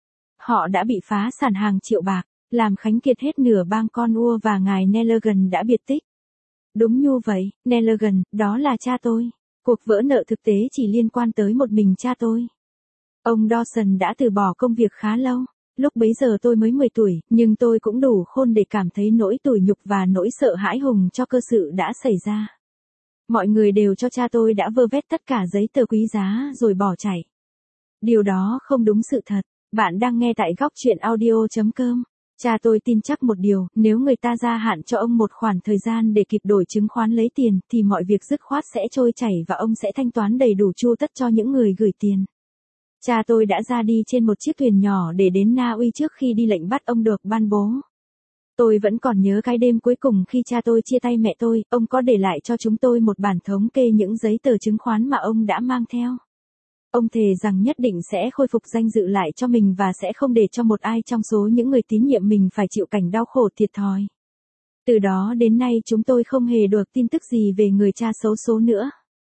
Họ đã bị phá sản hàng triệu bạc, làm khánh kiệt hết nửa bang Cornwall và ngài Nellogan đã biệt tích. Đúng như vậy, Nellogan, đó là cha tôi. Cuộc vỡ nợ thực tế chỉ liên quan tới một mình cha tôi. Ông Dawson đã từ bỏ công việc khá lâu. Lúc bấy giờ tôi mới mười tuổi, nhưng tôi cũng đủ khôn để cảm thấy nỗi tủi nhục và nỗi sợ hãi hùng cho cơ sự đã xảy ra. Mọi người đều cho cha tôi đã vơ vét tất cả giấy tờ quý giá rồi bỏ chạy. Điều đó không đúng sự thật. Bạn đang nghe tại góc truyện audio chấm com. Cha tôi tin chắc một điều, nếu người ta gia hạn cho ông một khoản thời gian để kịp đổi chứng khoán lấy tiền, thì mọi việc dứt khoát sẽ trôi chảy và ông sẽ thanh toán đầy đủ chu tất cho những người gửi tiền. Cha tôi đã ra đi trên một chiếc thuyền nhỏ để đến Na Uy trước khi đi lệnh bắt ông được ban bố. Tôi vẫn còn nhớ cái đêm cuối cùng khi cha tôi chia tay mẹ tôi, ông có để lại cho chúng tôi một bản thống kê những giấy tờ chứng khoán mà ông đã mang theo. Ông thề rằng nhất định sẽ khôi phục danh dự lại cho mình và sẽ không để cho một ai trong số những người tín nhiệm mình phải chịu cảnh đau khổ thiệt thòi. Từ đó đến nay chúng tôi không hề được tin tức gì về người cha xấu số nữa.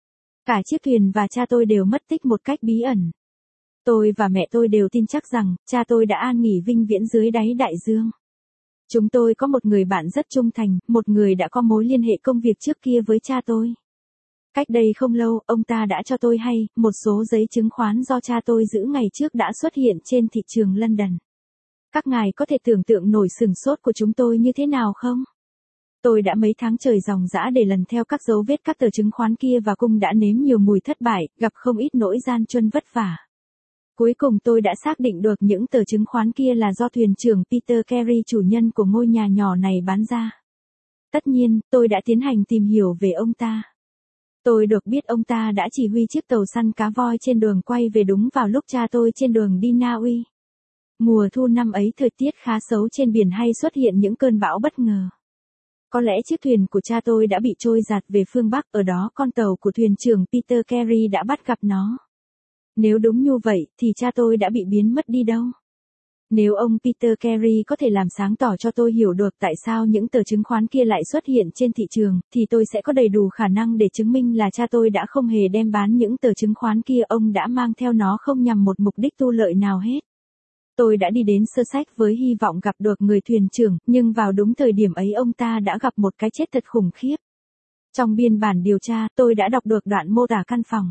Cả chiếc thuyền và cha tôi đều mất tích một cách bí ẩn. Tôi và mẹ tôi đều tin chắc rằng, cha tôi đã an nghỉ vinh viễn dưới đáy đại dương. Chúng tôi có một người bạn rất trung thành, một người đã có mối liên hệ công việc trước kia với cha tôi. Cách đây không lâu, ông ta đã cho tôi hay, một số giấy chứng khoán do cha tôi giữ ngày trước đã xuất hiện trên thị trường London. Các ngài có thể tưởng tượng nổi sửng sốt của chúng tôi như thế nào không? Tôi đã mấy tháng trời ròng rã để lần theo các dấu vết các tờ chứng khoán kia và cũng đã nếm nhiều mùi thất bại, gặp không ít nỗi gian truân vất vả. Cuối cùng tôi đã xác định được những tờ chứng khoán kia là do thuyền trưởng Peter Carey, chủ nhân của ngôi nhà nhỏ này bán ra. Tất nhiên, tôi đã tiến hành tìm hiểu về ông ta. Tôi được biết ông ta đã chỉ huy chiếc tàu săn cá voi trên đường quay về đúng vào lúc cha tôi trên đường đi Na Uy. Mùa thu năm ấy thời tiết khá xấu trên biển, hay xuất hiện những cơn bão bất ngờ. Có lẽ chiếc thuyền của cha tôi đã bị trôi dạt về phương Bắc, ở đó con tàu của thuyền trưởng Peter Carey đã bắt gặp nó. Nếu đúng như vậy, thì cha tôi đã bị biến mất đi đâu? Nếu ông Peter Carey có thể làm sáng tỏ cho tôi hiểu được tại sao những tờ chứng khoán kia lại xuất hiện trên thị trường, thì tôi sẽ có đầy đủ khả năng để chứng minh là cha tôi đã không hề đem bán những tờ chứng khoán kia, ông đã mang theo nó không nhằm một mục đích tu lợi nào hết. Tôi đã đi đến Sussex với hy vọng gặp được người thuyền trưởng, nhưng vào đúng thời điểm ấy ông ta đã gặp một cái chết thật khủng khiếp. Trong biên bản điều tra, tôi đã đọc được đoạn mô tả căn phòng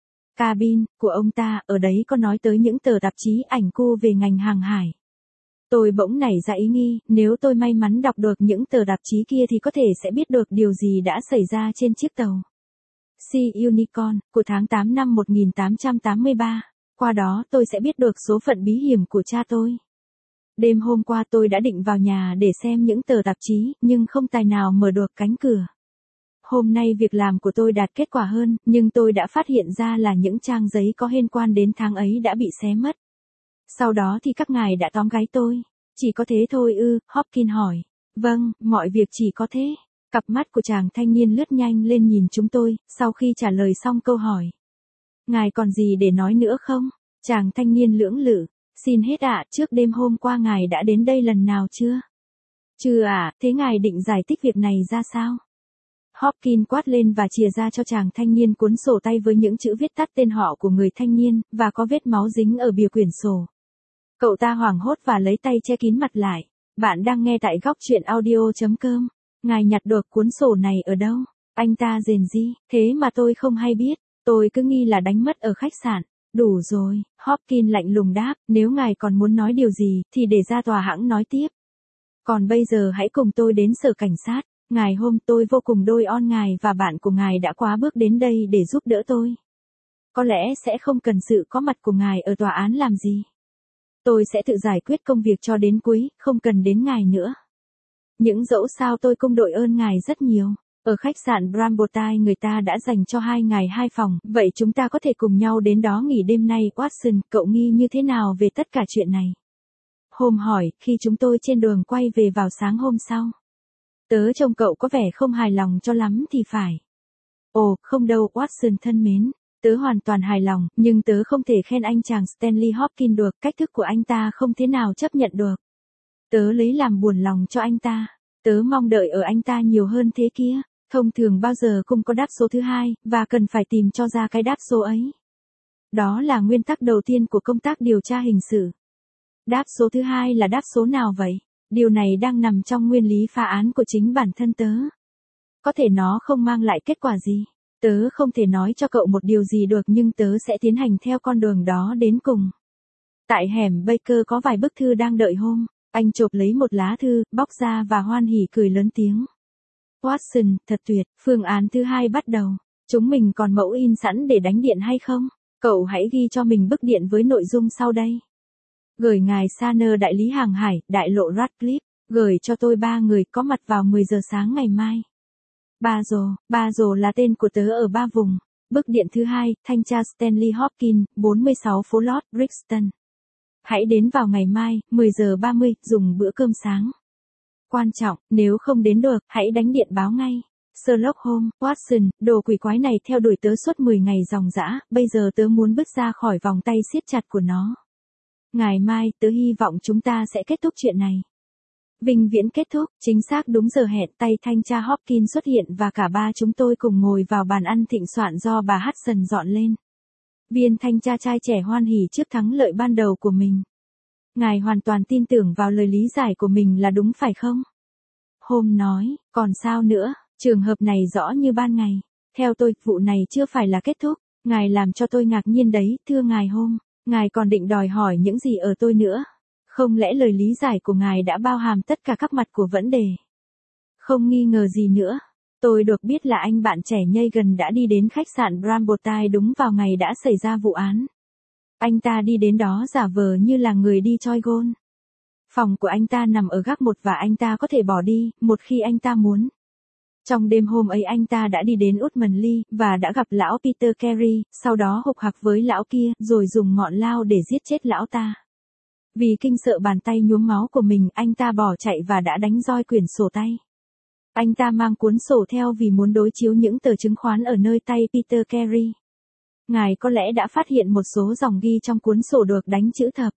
cabin của ông ta, ở đấy có nói tới những tờ tạp chí ảnh cu về ngành hàng hải. Tôi bỗng nảy ra ý nghi, nếu tôi may mắn đọc được những tờ tạp chí kia thì có thể sẽ biết được điều gì đã xảy ra trên chiếc tàu Sea Unicorn của tháng tám năm một nghìn tám trăm tám mươi ba. Qua đó tôi sẽ biết được số phận bí hiểm của cha tôi. Đêm hôm qua tôi đã định vào nhà để xem những tờ tạp chí, nhưng không tài nào mở được cánh cửa. Hôm nay việc làm của tôi đạt kết quả hơn, nhưng tôi đã phát hiện ra là những trang giấy có liên quan đến tháng ấy đã bị xé mất. Sau đó thì các ngài đã tóm gáy tôi. Chỉ có thế thôi ư, Hopkins hỏi. Vâng, mọi việc chỉ có thế. Cặp mắt của chàng thanh niên lướt nhanh lên nhìn chúng tôi, sau khi trả lời xong câu hỏi. Ngài còn gì để nói nữa không? Chàng thanh niên lưỡng lự. Xin hết ạ, trước đêm hôm qua ngài đã đến đây lần nào chưa? Chưa ạ, thế ngài định giải thích việc này ra sao? Hopkins quát lên và chìa ra cho chàng thanh niên cuốn sổ tay với những chữ viết tắt tên họ của người thanh niên, và có vết máu dính ở bìa quyển sổ. Cậu ta hoảng hốt và lấy tay che kín mặt lại. Bạn đang nghe tại góc truyện audio.com. Ngài nhặt được cuốn sổ này ở đâu? Anh ta rền rĩ, thế mà tôi không hay biết. Tôi cứ nghi là đánh mất ở khách sạn. Đủ rồi, Hopkins lạnh lùng đáp, nếu ngài còn muốn nói điều gì, thì để ra tòa hãng nói tiếp. Còn bây giờ hãy cùng tôi đến sở cảnh sát. Ngài hôm tôi vô cùng đôi on ngài và bạn của ngài đã quá bước đến đây để giúp đỡ tôi. Có lẽ sẽ không cần sự có mặt của ngài ở tòa án làm gì. Tôi sẽ tự giải quyết công việc cho đến cuối, không cần đến ngài nữa. Những dẫu sao tôi cũng đội ơn ngài rất nhiều. Ở khách sạn Brambletye người ta đã dành cho hai ngày hai phòng, vậy chúng ta có thể cùng nhau đến đó nghỉ đêm nay. Watson, cậu nghi như thế nào về tất cả chuyện này? Holmes hỏi, khi chúng tôi trên đường quay về vào sáng hôm sau. Tớ trông cậu có vẻ không hài lòng cho lắm thì phải. Ồ, không đâu, Watson thân mến. Tớ hoàn toàn hài lòng, nhưng tớ không thể khen anh chàng Stanley Hopkins được, cách thức của anh ta không thế nào chấp nhận được. Tớ lấy làm buồn lòng cho anh ta. Tớ mong đợi ở anh ta nhiều hơn thế kia. Thông thường bao giờ cũng có đáp số thứ hai, và cần phải tìm cho ra cái đáp số ấy. Đó là nguyên tắc đầu tiên của công tác điều tra hình sự. Đáp số thứ hai là đáp số nào vậy? Điều này đang nằm trong nguyên lý phá án của chính bản thân tớ. Có thể nó không mang lại kết quả gì. Tớ không thể nói cho cậu một điều gì được, nhưng tớ sẽ tiến hành theo con đường đó đến cùng. Tại hẻm Baker có vài bức thư đang đợi Holmes. Anh chộp lấy một lá thư, bóc ra và hoan hỉ cười lớn tiếng. Watson, thật tuyệt, phương án thứ hai bắt đầu. Chúng mình còn mẫu in sẵn để đánh điện hay không? Cậu hãy ghi cho mình bức điện với nội dung sau đây. Gửi ngài Saner đại lý hàng hải, đại lộ Radcliffe, gửi cho tôi ba người có mặt vào mười giờ sáng ngày mai. Ba Rồ, Ba Rồ là tên của tớ ở ba vùng. Bức điện thứ hai, thanh tra Stanley Hopkins, bốn mươi sáu phố Lord Brixton. Hãy đến vào ngày mai, mười giờ ba mươi, dùng bữa cơm sáng. Quan trọng, nếu không đến được, hãy đánh điện báo ngay. Sherlock Holmes, Watson, đồ quỷ quái này theo đuổi tớ suốt mười ngày ròng rã, bây giờ tớ muốn bước ra khỏi vòng tay siết chặt của nó. Ngày mai, tớ hy vọng chúng ta sẽ kết thúc chuyện này. Vinh viễn kết thúc, chính xác đúng giờ hẹn, tay thanh tra Hopkins xuất hiện và cả ba chúng tôi cùng ngồi vào bàn ăn thịnh soạn do bà Hudson dọn lên. Viên thanh tra trai trẻ hoan hỉ trước thắng lợi ban đầu của mình. Ngài hoàn toàn tin tưởng vào lời lý giải của mình là đúng phải không? Holmes nói, còn sao nữa, trường hợp này rõ như ban ngày. Theo tôi, vụ này chưa phải là kết thúc. Ngài làm cho tôi ngạc nhiên đấy, thưa ngài Holmes. Ngài còn định đòi hỏi những gì ở tôi nữa? Không lẽ lời lý giải của ngài đã bao hàm tất cả các mặt của vấn đề? Không nghi ngờ gì nữa. Tôi được biết là anh bạn trẻ nhây gần đã đi đến khách sạn Brambletye đúng vào ngày đã xảy ra vụ án. Anh ta đi đến đó giả vờ như là người đi choi gôn. Phòng của anh ta nằm ở gác một và anh ta có thể bỏ đi, một khi anh ta muốn. Trong đêm hôm ấy anh ta đã đi đến Woodmanly, và đã gặp lão Peter Carey, sau đó hục hặc với lão kia, rồi dùng ngọn lao để giết chết lão ta. Vì kinh sợ bàn tay nhuốm máu của mình, anh ta bỏ chạy và đã đánh roi quyển sổ tay. Anh ta mang cuốn sổ theo vì muốn đối chiếu những tờ chứng khoán ở nơi tay Peter Carey. Ngài có lẽ đã phát hiện một số dòng ghi trong cuốn sổ được đánh chữ thập.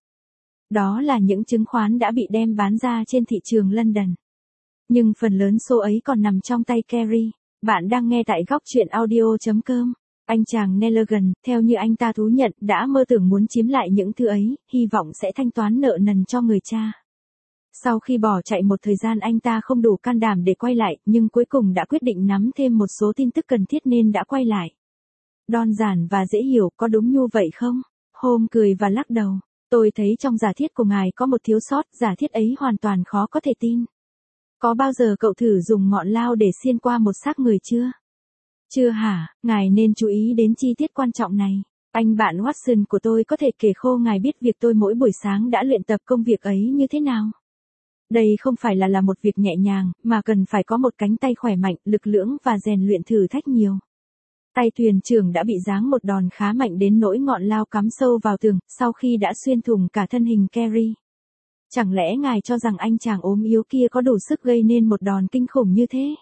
Đó là những chứng khoán đã bị đem bán ra trên thị trường London. Nhưng phần lớn số ấy còn nằm trong tay Carey. Bạn đang nghe tại góc truyện audio.com. Anh chàng Nelligan, theo như anh ta thú nhận, đã mơ tưởng muốn chiếm lại những thứ ấy, hy vọng sẽ thanh toán nợ nần cho người cha. Sau khi bỏ chạy một thời gian anh ta không đủ can đảm để quay lại, nhưng cuối cùng đã quyết định nắm thêm một số tin tức cần thiết nên đã quay lại. Đơn giản và dễ hiểu, có đúng như vậy không? Holmes cười và lắc đầu. Tôi thấy trong giả thiết của ngài có một thiếu sót, giả thiết ấy hoàn toàn khó có thể tin. Có bao giờ cậu thử dùng ngọn lao để xiên qua một xác người chưa? Chưa hả, ngài nên chú ý đến chi tiết quan trọng này. Anh bạn Watson của tôi có thể kể khô ngài biết việc tôi mỗi buổi sáng đã luyện tập công việc ấy như thế nào. Đây không phải là là một việc nhẹ nhàng, mà cần phải có một cánh tay khỏe mạnh, lực lưỡng và rèn luyện thử thách nhiều. Tay thuyền trưởng đã bị giáng một đòn khá mạnh đến nỗi ngọn lao cắm sâu vào tường, sau khi đã xuyên thủng cả thân hình Carrie. Chẳng lẽ ngài cho rằng anh chàng ốm yếu kia có đủ sức gây nên một đòn kinh khủng như thế?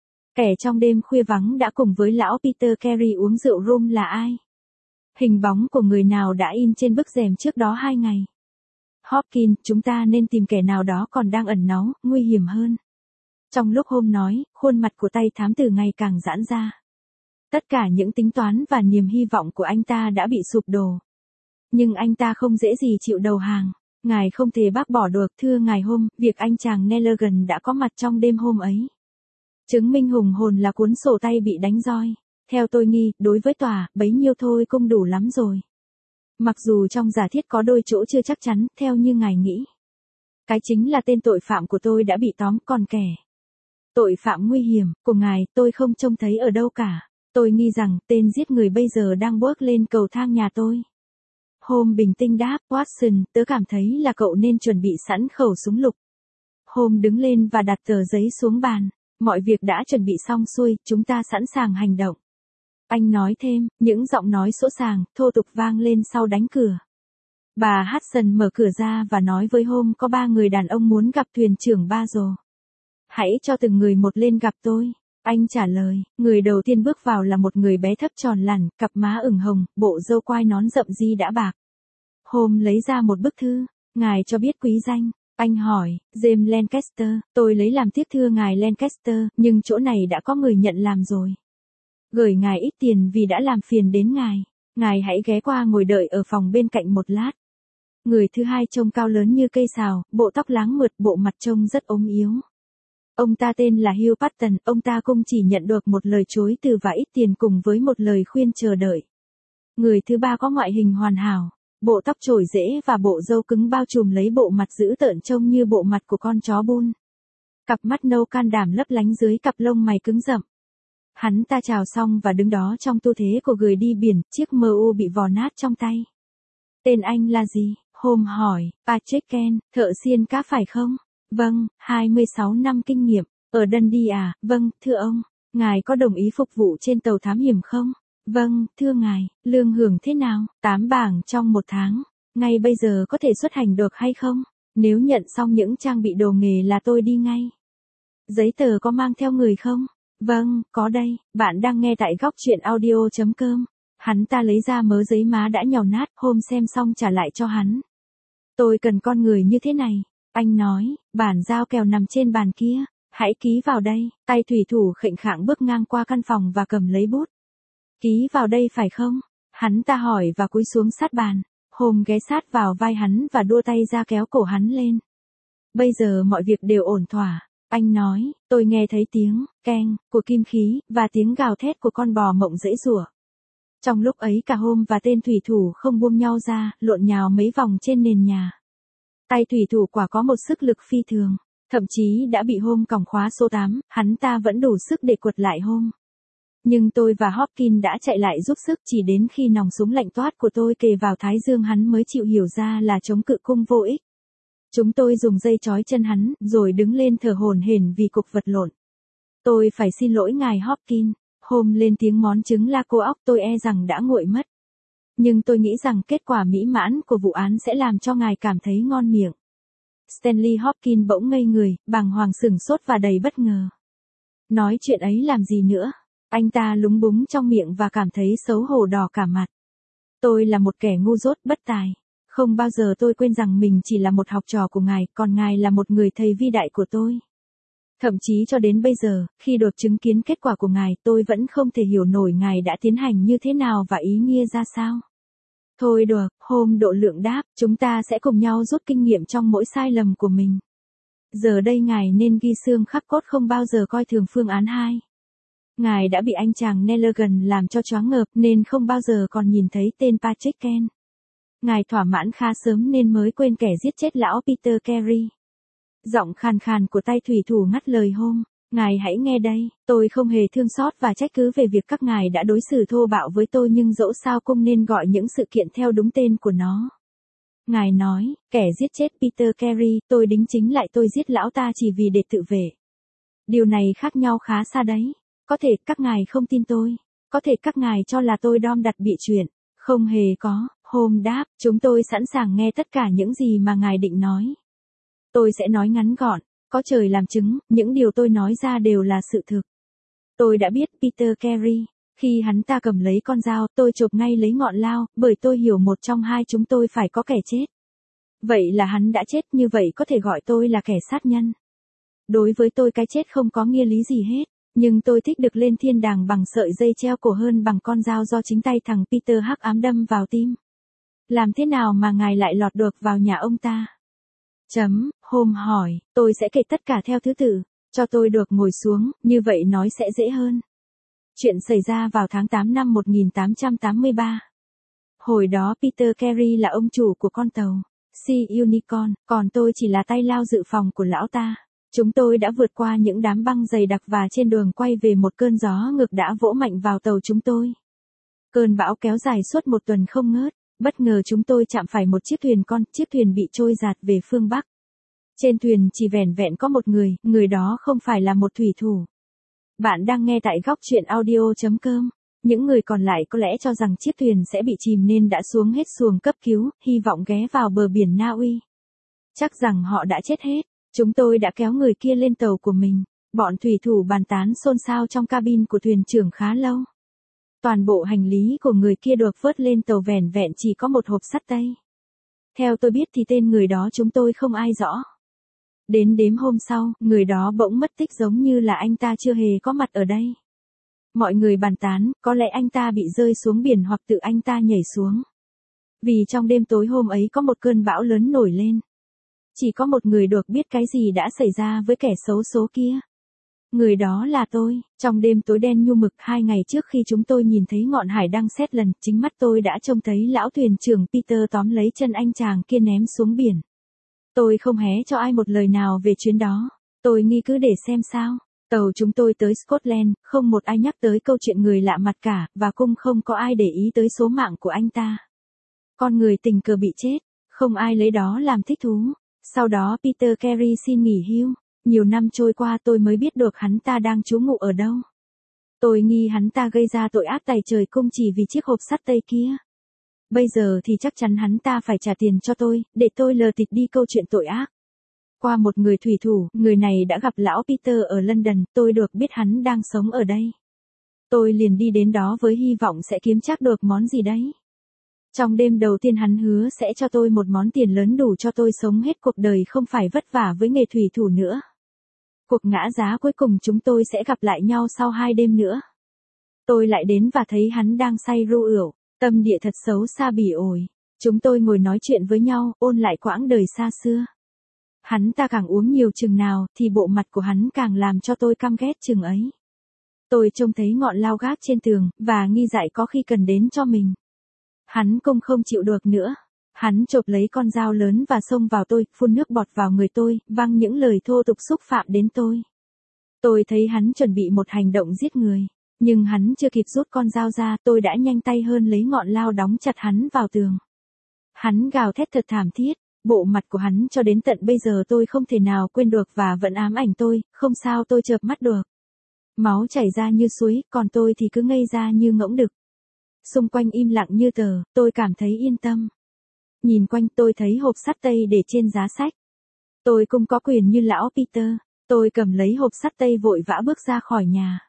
Kẻ trong đêm khuya vắng đã cùng với lão Peter Carey uống rượu rum là ai? Hình bóng của người nào đã in trên bức rèm trước đó hai ngày? Hopkins, chúng ta nên tìm kẻ nào đó còn đang ẩn náu, nguy hiểm hơn. Trong lúc Holmes nói, khuôn mặt của tay thám tử ngày càng giãn ra. Tất cả những tính toán và niềm hy vọng của anh ta đã bị sụp đổ. Nhưng anh ta không dễ gì chịu đầu hàng. Ngài không thể bác bỏ được, thưa ngài Holmes, việc anh chàng Nelligan đã có mặt trong đêm hôm ấy. Chứng minh hùng hồn là cuốn sổ tay bị đánh roi. Theo tôi nghi, đối với tòa, bấy nhiêu thôi cũng đủ lắm rồi. Mặc dù trong giả thiết có đôi chỗ chưa chắc chắn, theo như ngài nghĩ. Cái chính là tên tội phạm của tôi đã bị tóm, còn kẻ tội phạm nguy hiểm của ngài tôi không trông thấy ở đâu cả. Tôi nghi rằng tên giết người bây giờ đang bước lên cầu thang nhà tôi. Holmes bình tĩnh đáp, Watson, tớ cảm thấy là cậu nên chuẩn bị sẵn khẩu súng lục. Holmes đứng lên và đặt tờ giấy xuống bàn. Mọi việc đã chuẩn bị xong xuôi, chúng ta sẵn sàng hành động. Anh nói thêm, những giọng nói sỗ sàng, thô tục vang lên sau đánh cửa. Bà Hudson mở cửa ra và nói với Holmes có ba người đàn ông muốn gặp thuyền trưởng Basil. Hãy cho từng người một lên gặp tôi. Anh trả lời, người đầu tiên bước vào là một người bé thấp tròn lẳn, cặp má ửng hồng, bộ râu quai nón rậm ri đã bạc. Holmes lấy ra một bức thư, ngài cho biết quý danh. Anh hỏi, James Lancaster, tôi lấy làm tiếc thưa ngài Lancaster, nhưng chỗ này đã có người nhận làm rồi. Gửi ngài ít tiền vì đã làm phiền đến ngài. Ngài hãy ghé qua ngồi đợi ở phòng bên cạnh một lát. Người thứ hai trông cao lớn như cây sào, bộ tóc láng mượt, bộ mặt trông rất ốm yếu. Ông ta tên là Hugh Patton, ông ta cũng chỉ nhận được một lời chối từ và ít tiền cùng với một lời khuyên chờ đợi. Người thứ ba có ngoại hình hoàn hảo, bộ tóc trồi rễ và bộ râu cứng bao trùm lấy bộ mặt dữ tợn trông như bộ mặt của con chó bun. Cặp mắt nâu can đảm lấp lánh dưới cặp lông mày cứng rậm. Hắn ta chào xong và đứng đó trong tư thế của người đi biển, chiếc mơ u bị vò nát trong tay. Tên anh là gì? Holmes hỏi. Patrick Kent, thợ xiên cá phải không? Vâng, hai mươi sáu năm kinh nghiệm. Ở Dundee à? Vâng, thưa ông. Ngài có đồng ý phục vụ trên tàu thám hiểm không? Vâng, thưa ngài. Lương hưởng thế nào? Tám bảng trong một tháng. Ngay bây giờ có thể xuất hành được hay không? Nếu nhận xong những trang bị đồ nghề là tôi đi ngay. Giấy tờ có mang theo người không? Vâng, có đây. Bạn đang nghe tại góc truyện audio chấm com. Hắn ta lấy ra mớ giấy má đã nhàu nát, Holmes xem xong trả lại cho hắn. Tôi cần con người như thế này. Anh nói, bản giao kèo nằm trên bàn kia. Hãy ký vào đây. Tay thủy thủ khệnh khạng bước ngang qua căn phòng và cầm lấy bút. Ký vào đây phải không? Hắn ta hỏi và cúi xuống sát bàn. Holmes ghé sát vào vai hắn và đua tay ra kéo cổ hắn lên. Bây giờ mọi việc đều ổn thỏa. Anh nói, tôi nghe thấy tiếng, keng, của kim khí, và tiếng gào thét của con bò mộng dễ rủa. Trong lúc ấy cả Holmes và tên thủy thủ không buông nhau ra, lộn nhào mấy vòng trên nền nhà. Tay thủy thủ quả có một sức lực phi thường, thậm chí đã bị Holmes còng khóa số tám, hắn ta vẫn đủ sức để quật lại Holmes. Nhưng tôi và Hopkins đã chạy lại giúp sức, chỉ đến khi nòng súng lạnh toát của tôi kề vào thái dương hắn mới chịu hiểu ra là chống cự cung vô ích. Chúng tôi dùng dây trói chân hắn, rồi đứng lên thở hổn hển vì cuộc vật lộn. Tôi phải xin lỗi ngài Hopkins. Holmes lên tiếng món trứng la cô óc tôi e rằng đã nguội mất. Nhưng tôi nghĩ rằng kết quả mỹ mãn của vụ án sẽ làm cho ngài cảm thấy ngon miệng. Stanley Hopkins bỗng ngây người, bàng hoàng sửng sốt và đầy bất ngờ. Nói chuyện ấy làm gì nữa? Anh ta lúng búng trong miệng và cảm thấy xấu hổ đỏ cả mặt. Tôi là một kẻ ngu dốt bất tài. Không bao giờ tôi quên rằng mình chỉ là một học trò của ngài, còn ngài là một người thầy vĩ đại của tôi. Thậm chí cho đến bây giờ, khi đột chứng kiến kết quả của ngài, tôi vẫn không thể hiểu nổi ngài đã tiến hành như thế nào và ý nghĩa ra sao. Thôi được, Holmes độ lượng đáp, chúng ta sẽ cùng nhau rút kinh nghiệm trong mỗi sai lầm của mình. Giờ đây ngài nên ghi xương khắc cốt không bao giờ coi thường phương án hai. Ngài đã bị anh chàng Nelligan làm cho choáng ngợp nên không bao giờ còn nhìn thấy tên Patrick Kent. Ngài thỏa mãn khá sớm nên mới quên kẻ giết chết lão Peter Carey. Giọng khàn khàn của tay thủy thủ ngắt lời Holmes. Ngài hãy nghe đây, tôi không hề thương xót và trách cứ về việc các ngài đã đối xử thô bạo với tôi, nhưng dẫu sao cũng nên gọi những sự kiện theo đúng tên của nó. Ngài nói, kẻ giết chết Peter Carey, tôi đính chính lại tôi giết lão ta chỉ vì để tự vệ. Điều này khác nhau khá xa đấy. Có thể các ngài không tin tôi. Có thể các ngài cho là tôi đom đặt bịa chuyện. Không hề có. Holmes đáp, chúng tôi sẵn sàng nghe tất cả những gì mà ngài định nói. Tôi sẽ nói ngắn gọn. Có trời làm chứng, những điều tôi nói ra đều là sự thực. Tôi đã biết Peter Carey. Khi hắn ta cầm lấy con dao, tôi chộp ngay lấy ngọn lao, bởi tôi hiểu một trong hai chúng tôi phải có kẻ chết. Vậy là hắn đã chết, như vậy có thể gọi tôi là kẻ sát nhân. Đối với tôi cái chết không có nghĩa lý gì hết, nhưng tôi thích được lên thiên đàng bằng sợi dây treo cổ hơn bằng con dao do chính tay thằng Peter hắc ám đâm vào tim. Làm thế nào mà ngài lại lọt được vào nhà ông ta? Chấm, Holmes hỏi, tôi sẽ kể tất cả theo thứ tự, cho tôi được ngồi xuống, như vậy nói sẽ dễ hơn. Chuyện xảy ra vào tháng tám năm một nghìn tám trăm tám mươi ba. Hồi đó Peter Carey là ông chủ của con tàu Sea Unicorn, còn tôi chỉ là tay lao dự phòng của lão ta. Chúng tôi đã vượt qua những đám băng dày đặc và trên đường quay về một cơn gió ngược đã vỗ mạnh vào tàu chúng tôi. Cơn bão kéo dài suốt một tuần không ngớt, bất ngờ chúng tôi chạm phải một chiếc thuyền con, chiếc thuyền bị trôi dạt về phương Bắc. Trên thuyền chỉ vẻn vẹn có một người, người đó không phải là một thủy thủ. Bạn đang nghe tại góc truyện audio chấm com. Những người còn lại có lẽ cho rằng chiếc thuyền sẽ bị chìm nên đã xuống hết xuồng cấp cứu, hy vọng ghé vào bờ biển Na Uy. Chắc rằng họ đã chết hết. Chúng tôi đã kéo người kia lên tàu của mình. Bọn thủy thủ bàn tán xôn xao trong cabin của thuyền trưởng khá lâu. Toàn bộ hành lý của người kia được vớt lên tàu vẻn vẹn chỉ có một hộp sắt tây. Theo tôi biết thì tên người đó chúng tôi không ai rõ. Đến đêm hôm sau, người đó bỗng mất tích giống như là anh ta chưa hề có mặt ở đây. Mọi người bàn tán, có lẽ anh ta bị rơi xuống biển hoặc tự anh ta nhảy xuống. Vì trong đêm tối hôm ấy có một cơn bão lớn nổi lên. Chỉ có một người được biết cái gì đã xảy ra với kẻ xấu số kia. Người đó là tôi. Trong đêm tối đen nhu mực hai ngày trước khi chúng tôi nhìn thấy ngọn hải đăng xét lần, chính mắt tôi đã trông thấy lão thuyền trưởng Peter tóm lấy chân anh chàng kia ném xuống biển. Tôi không hé cho ai một lời nào về chuyến đó. Tôi nghi cứ để xem sao. Tàu chúng tôi tới Scotland, không một ai nhắc tới câu chuyện người lạ mặt cả, và cũng không có ai để ý tới số mạng của anh ta. Con người tình cờ bị chết, không ai lấy đó làm thích thú. Sau đó Peter Carey xin nghỉ hưu. Nhiều năm trôi qua tôi mới biết được hắn ta đang trú ngụ ở đâu. Tôi nghi hắn ta gây ra tội ác tày trời cung chỉ vì chiếc hộp sắt tây kia. Bây giờ thì chắc chắn hắn ta phải trả tiền cho tôi, để tôi lờ tịt đi câu chuyện tội ác. Qua một người thủy thủ, người này đã gặp lão Peter ở London, tôi được biết hắn đang sống ở đây. Tôi liền đi đến đó với hy vọng sẽ kiếm chắc được món gì đấy. Trong đêm đầu tiên hắn hứa sẽ cho tôi một món tiền lớn đủ cho tôi sống hết cuộc đời không phải vất vả với nghề thủy thủ nữa. Cuộc ngã giá cuối cùng chúng tôi sẽ gặp lại nhau sau hai đêm nữa. Tôi lại đến và thấy hắn đang say rượu ửu, tâm địa thật xấu xa bỉ ổi. Chúng tôi ngồi nói chuyện với nhau, ôn lại quãng đời xa xưa. Hắn ta càng uống nhiều chừng nào, thì bộ mặt của hắn càng làm cho tôi căm ghét chừng ấy. Tôi trông thấy ngọn lao gác trên tường, và nghi dại có khi cần đến cho mình. Hắn cũng không chịu được nữa. Hắn chộp lấy con dao lớn và xông vào tôi, phun nước bọt vào người tôi, văng những lời thô tục xúc phạm đến tôi. Tôi thấy hắn chuẩn bị một hành động giết người. Nhưng hắn chưa kịp rút con dao ra, tôi đã nhanh tay hơn lấy ngọn lao đóng chặt hắn vào tường. Hắn gào thét thật thảm thiết. Bộ mặt của hắn cho đến tận bây giờ tôi không thể nào quên được và vẫn ám ảnh tôi, không sao tôi chợp mắt được. Máu chảy ra như suối, còn tôi thì cứ ngây ra như ngỗng đực. Xung quanh im lặng như tờ, tôi cảm thấy yên tâm. Nhìn quanh tôi thấy hộp sắt tây để trên giá sách. Tôi cũng có quyền như lão Peter, tôi cầm lấy hộp sắt tây vội vã bước ra khỏi nhà.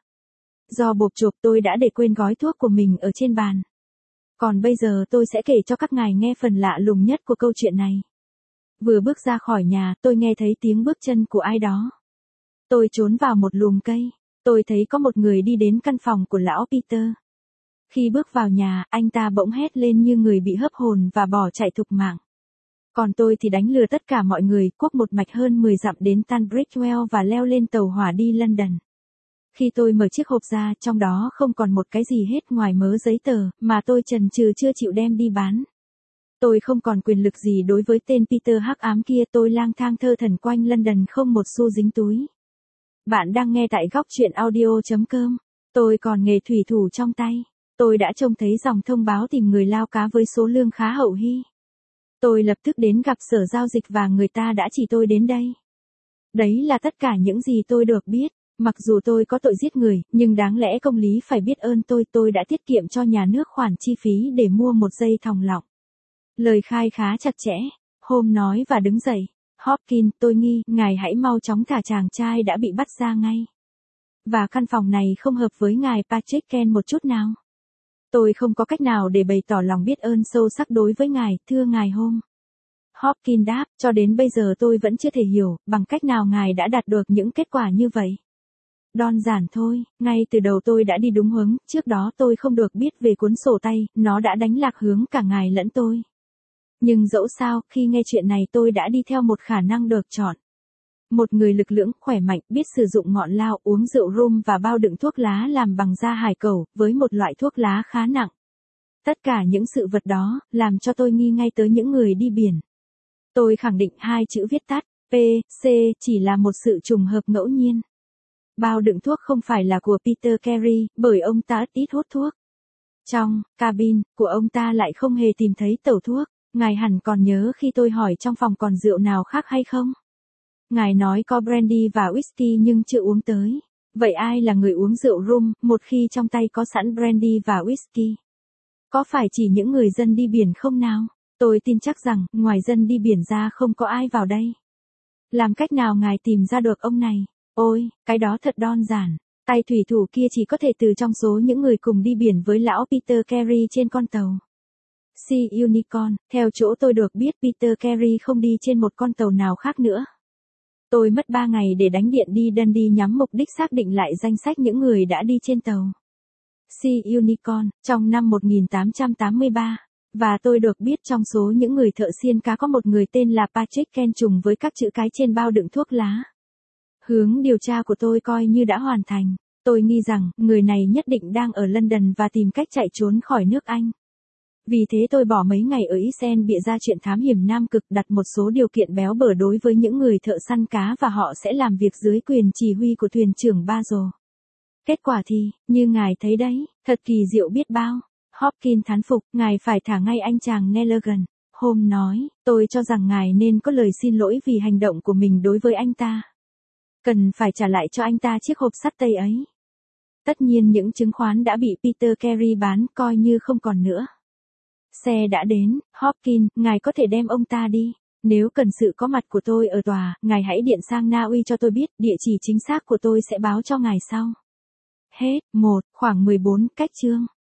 Do bộp chộp tôi đã để quên gói thuốc của mình ở trên bàn. Còn bây giờ tôi sẽ kể cho các ngài nghe phần lạ lùng nhất của câu chuyện này. Vừa bước ra khỏi nhà, tôi nghe thấy tiếng bước chân của ai đó. Tôi trốn vào một lùm cây. Tôi thấy có một người đi đến căn phòng của lão Peter. Khi bước vào nhà, anh ta bỗng hét lên như người bị hấp hồn và bỏ chạy thục mạng. Còn tôi thì đánh lừa tất cả mọi người, cuốc một mạch hơn mười dặm đến Tunbridge và leo lên tàu hỏa đi London. Khi tôi mở chiếc hộp ra, trong đó không còn một cái gì hết ngoài mớ giấy tờ, mà tôi chần chừ chưa chịu đem đi bán. Tôi không còn quyền lực gì đối với tên Peter hắc ám kia, tôi lang thang thơ thẩn quanh London không một xu dính túi. Bạn đang nghe tại góc chuyện audio.com. Tôi còn nghề thủy thủ trong tay. Tôi đã trông thấy dòng thông báo tìm người lao cá với số lương khá hậu hĩ. Tôi lập tức đến gặp sở giao dịch và người ta đã chỉ tôi đến đây. Đấy là tất cả những gì tôi được biết. Mặc dù tôi có tội giết người, nhưng đáng lẽ công lý phải biết ơn tôi. Tôi đã tiết kiệm cho nhà nước khoản chi phí để mua một dây thòng lọng. Lời khai khá chặt chẽ. Holmes nói và đứng dậy. Hopkins, tôi nghi, ngài hãy mau chóng thả chàng trai đã bị bắt ra ngay. Và căn phòng này không hợp với ngài Patrick Kent một chút nào. Tôi không có cách nào để bày tỏ lòng biết ơn sâu sắc đối với ngài, thưa ngài Holmes. Hopkins đáp, cho đến bây giờ tôi vẫn chưa thể hiểu, bằng cách nào ngài đã đạt được những kết quả như vậy. Đơn giản thôi, ngay từ đầu tôi đã đi đúng hướng, trước đó tôi không được biết về cuốn sổ tay, nó đã đánh lạc hướng cả ngài lẫn tôi. Nhưng dẫu sao, khi nghe chuyện này tôi đã đi theo một khả năng được chọn. Một người lực lưỡng, khỏe mạnh, biết sử dụng ngọn lao, uống rượu rum và bao đựng thuốc lá làm bằng da hải cẩu, với một loại thuốc lá khá nặng. Tất cả những sự vật đó, làm cho tôi nghi ngay tới những người đi biển. Tôi khẳng định hai chữ viết tắt, P, C, chỉ là một sự trùng hợp ngẫu nhiên. Bao đựng thuốc không phải là của Peter Carey, bởi ông ta ít hút thuốc. Trong cabin của ông ta lại không hề tìm thấy tẩu thuốc. Ngài hẳn còn nhớ khi tôi hỏi trong phòng còn rượu nào khác hay không? Ngài nói có brandy và whisky nhưng chưa uống tới. Vậy ai là người uống rượu rum, một khi trong tay có sẵn brandy và whisky? Có phải chỉ những người dân đi biển không nào? Tôi tin chắc rằng, ngoài dân đi biển ra không có ai vào đây. Làm cách nào ngài tìm ra được ông này? Ôi, cái đó thật đơn giản. Tay thủy thủ kia chỉ có thể từ trong số những người cùng đi biển với lão Peter Carey trên con tàu Sea Unicorn. Theo chỗ tôi được biết Peter Carey không đi trên một con tàu nào khác nữa. Tôi mất ba ngày để đánh điện đi Dundee nhắm mục đích xác định lại danh sách những người đã đi trên tàu Sea Unicorn trong năm một nghìn tám trăm tám mươi ba. Và tôi được biết trong số những người thợ xiên cá có một người tên là Patrick Kent trùng với các chữ cái trên bao đựng thuốc lá. Hướng điều tra của tôi coi như đã hoàn thành. Tôi nghi rằng, người này nhất định đang ở London và tìm cách chạy trốn khỏi nước Anh. Vì thế tôi bỏ mấy ngày ở Isen bịa ra chuyện thám hiểm Nam Cực, đặt một số điều kiện béo bở đối với những người thợ săn cá và họ sẽ làm việc dưới quyền chỉ huy của thuyền trưởng Basil. Kết quả thì, như ngài thấy đấy, thật kỳ diệu biết bao. Hopkins thán phục, ngài phải thả ngay anh chàng Nelligan. Holmes nói, tôi cho rằng ngài nên có lời xin lỗi vì hành động của mình đối với anh ta. Cần phải trả lại cho anh ta chiếc hộp sắt tây ấy. Tất nhiên những chứng khoán đã bị Peter Carey bán coi như không còn nữa. Xe đã đến, Hopkins, ngài có thể đem ông ta đi. Nếu cần sự có mặt của tôi ở tòa, ngài hãy điện sang Na Uy cho tôi biết, địa chỉ chính xác của tôi sẽ báo cho ngài sau. Hết, một, khoảng mười bốn, cách chương.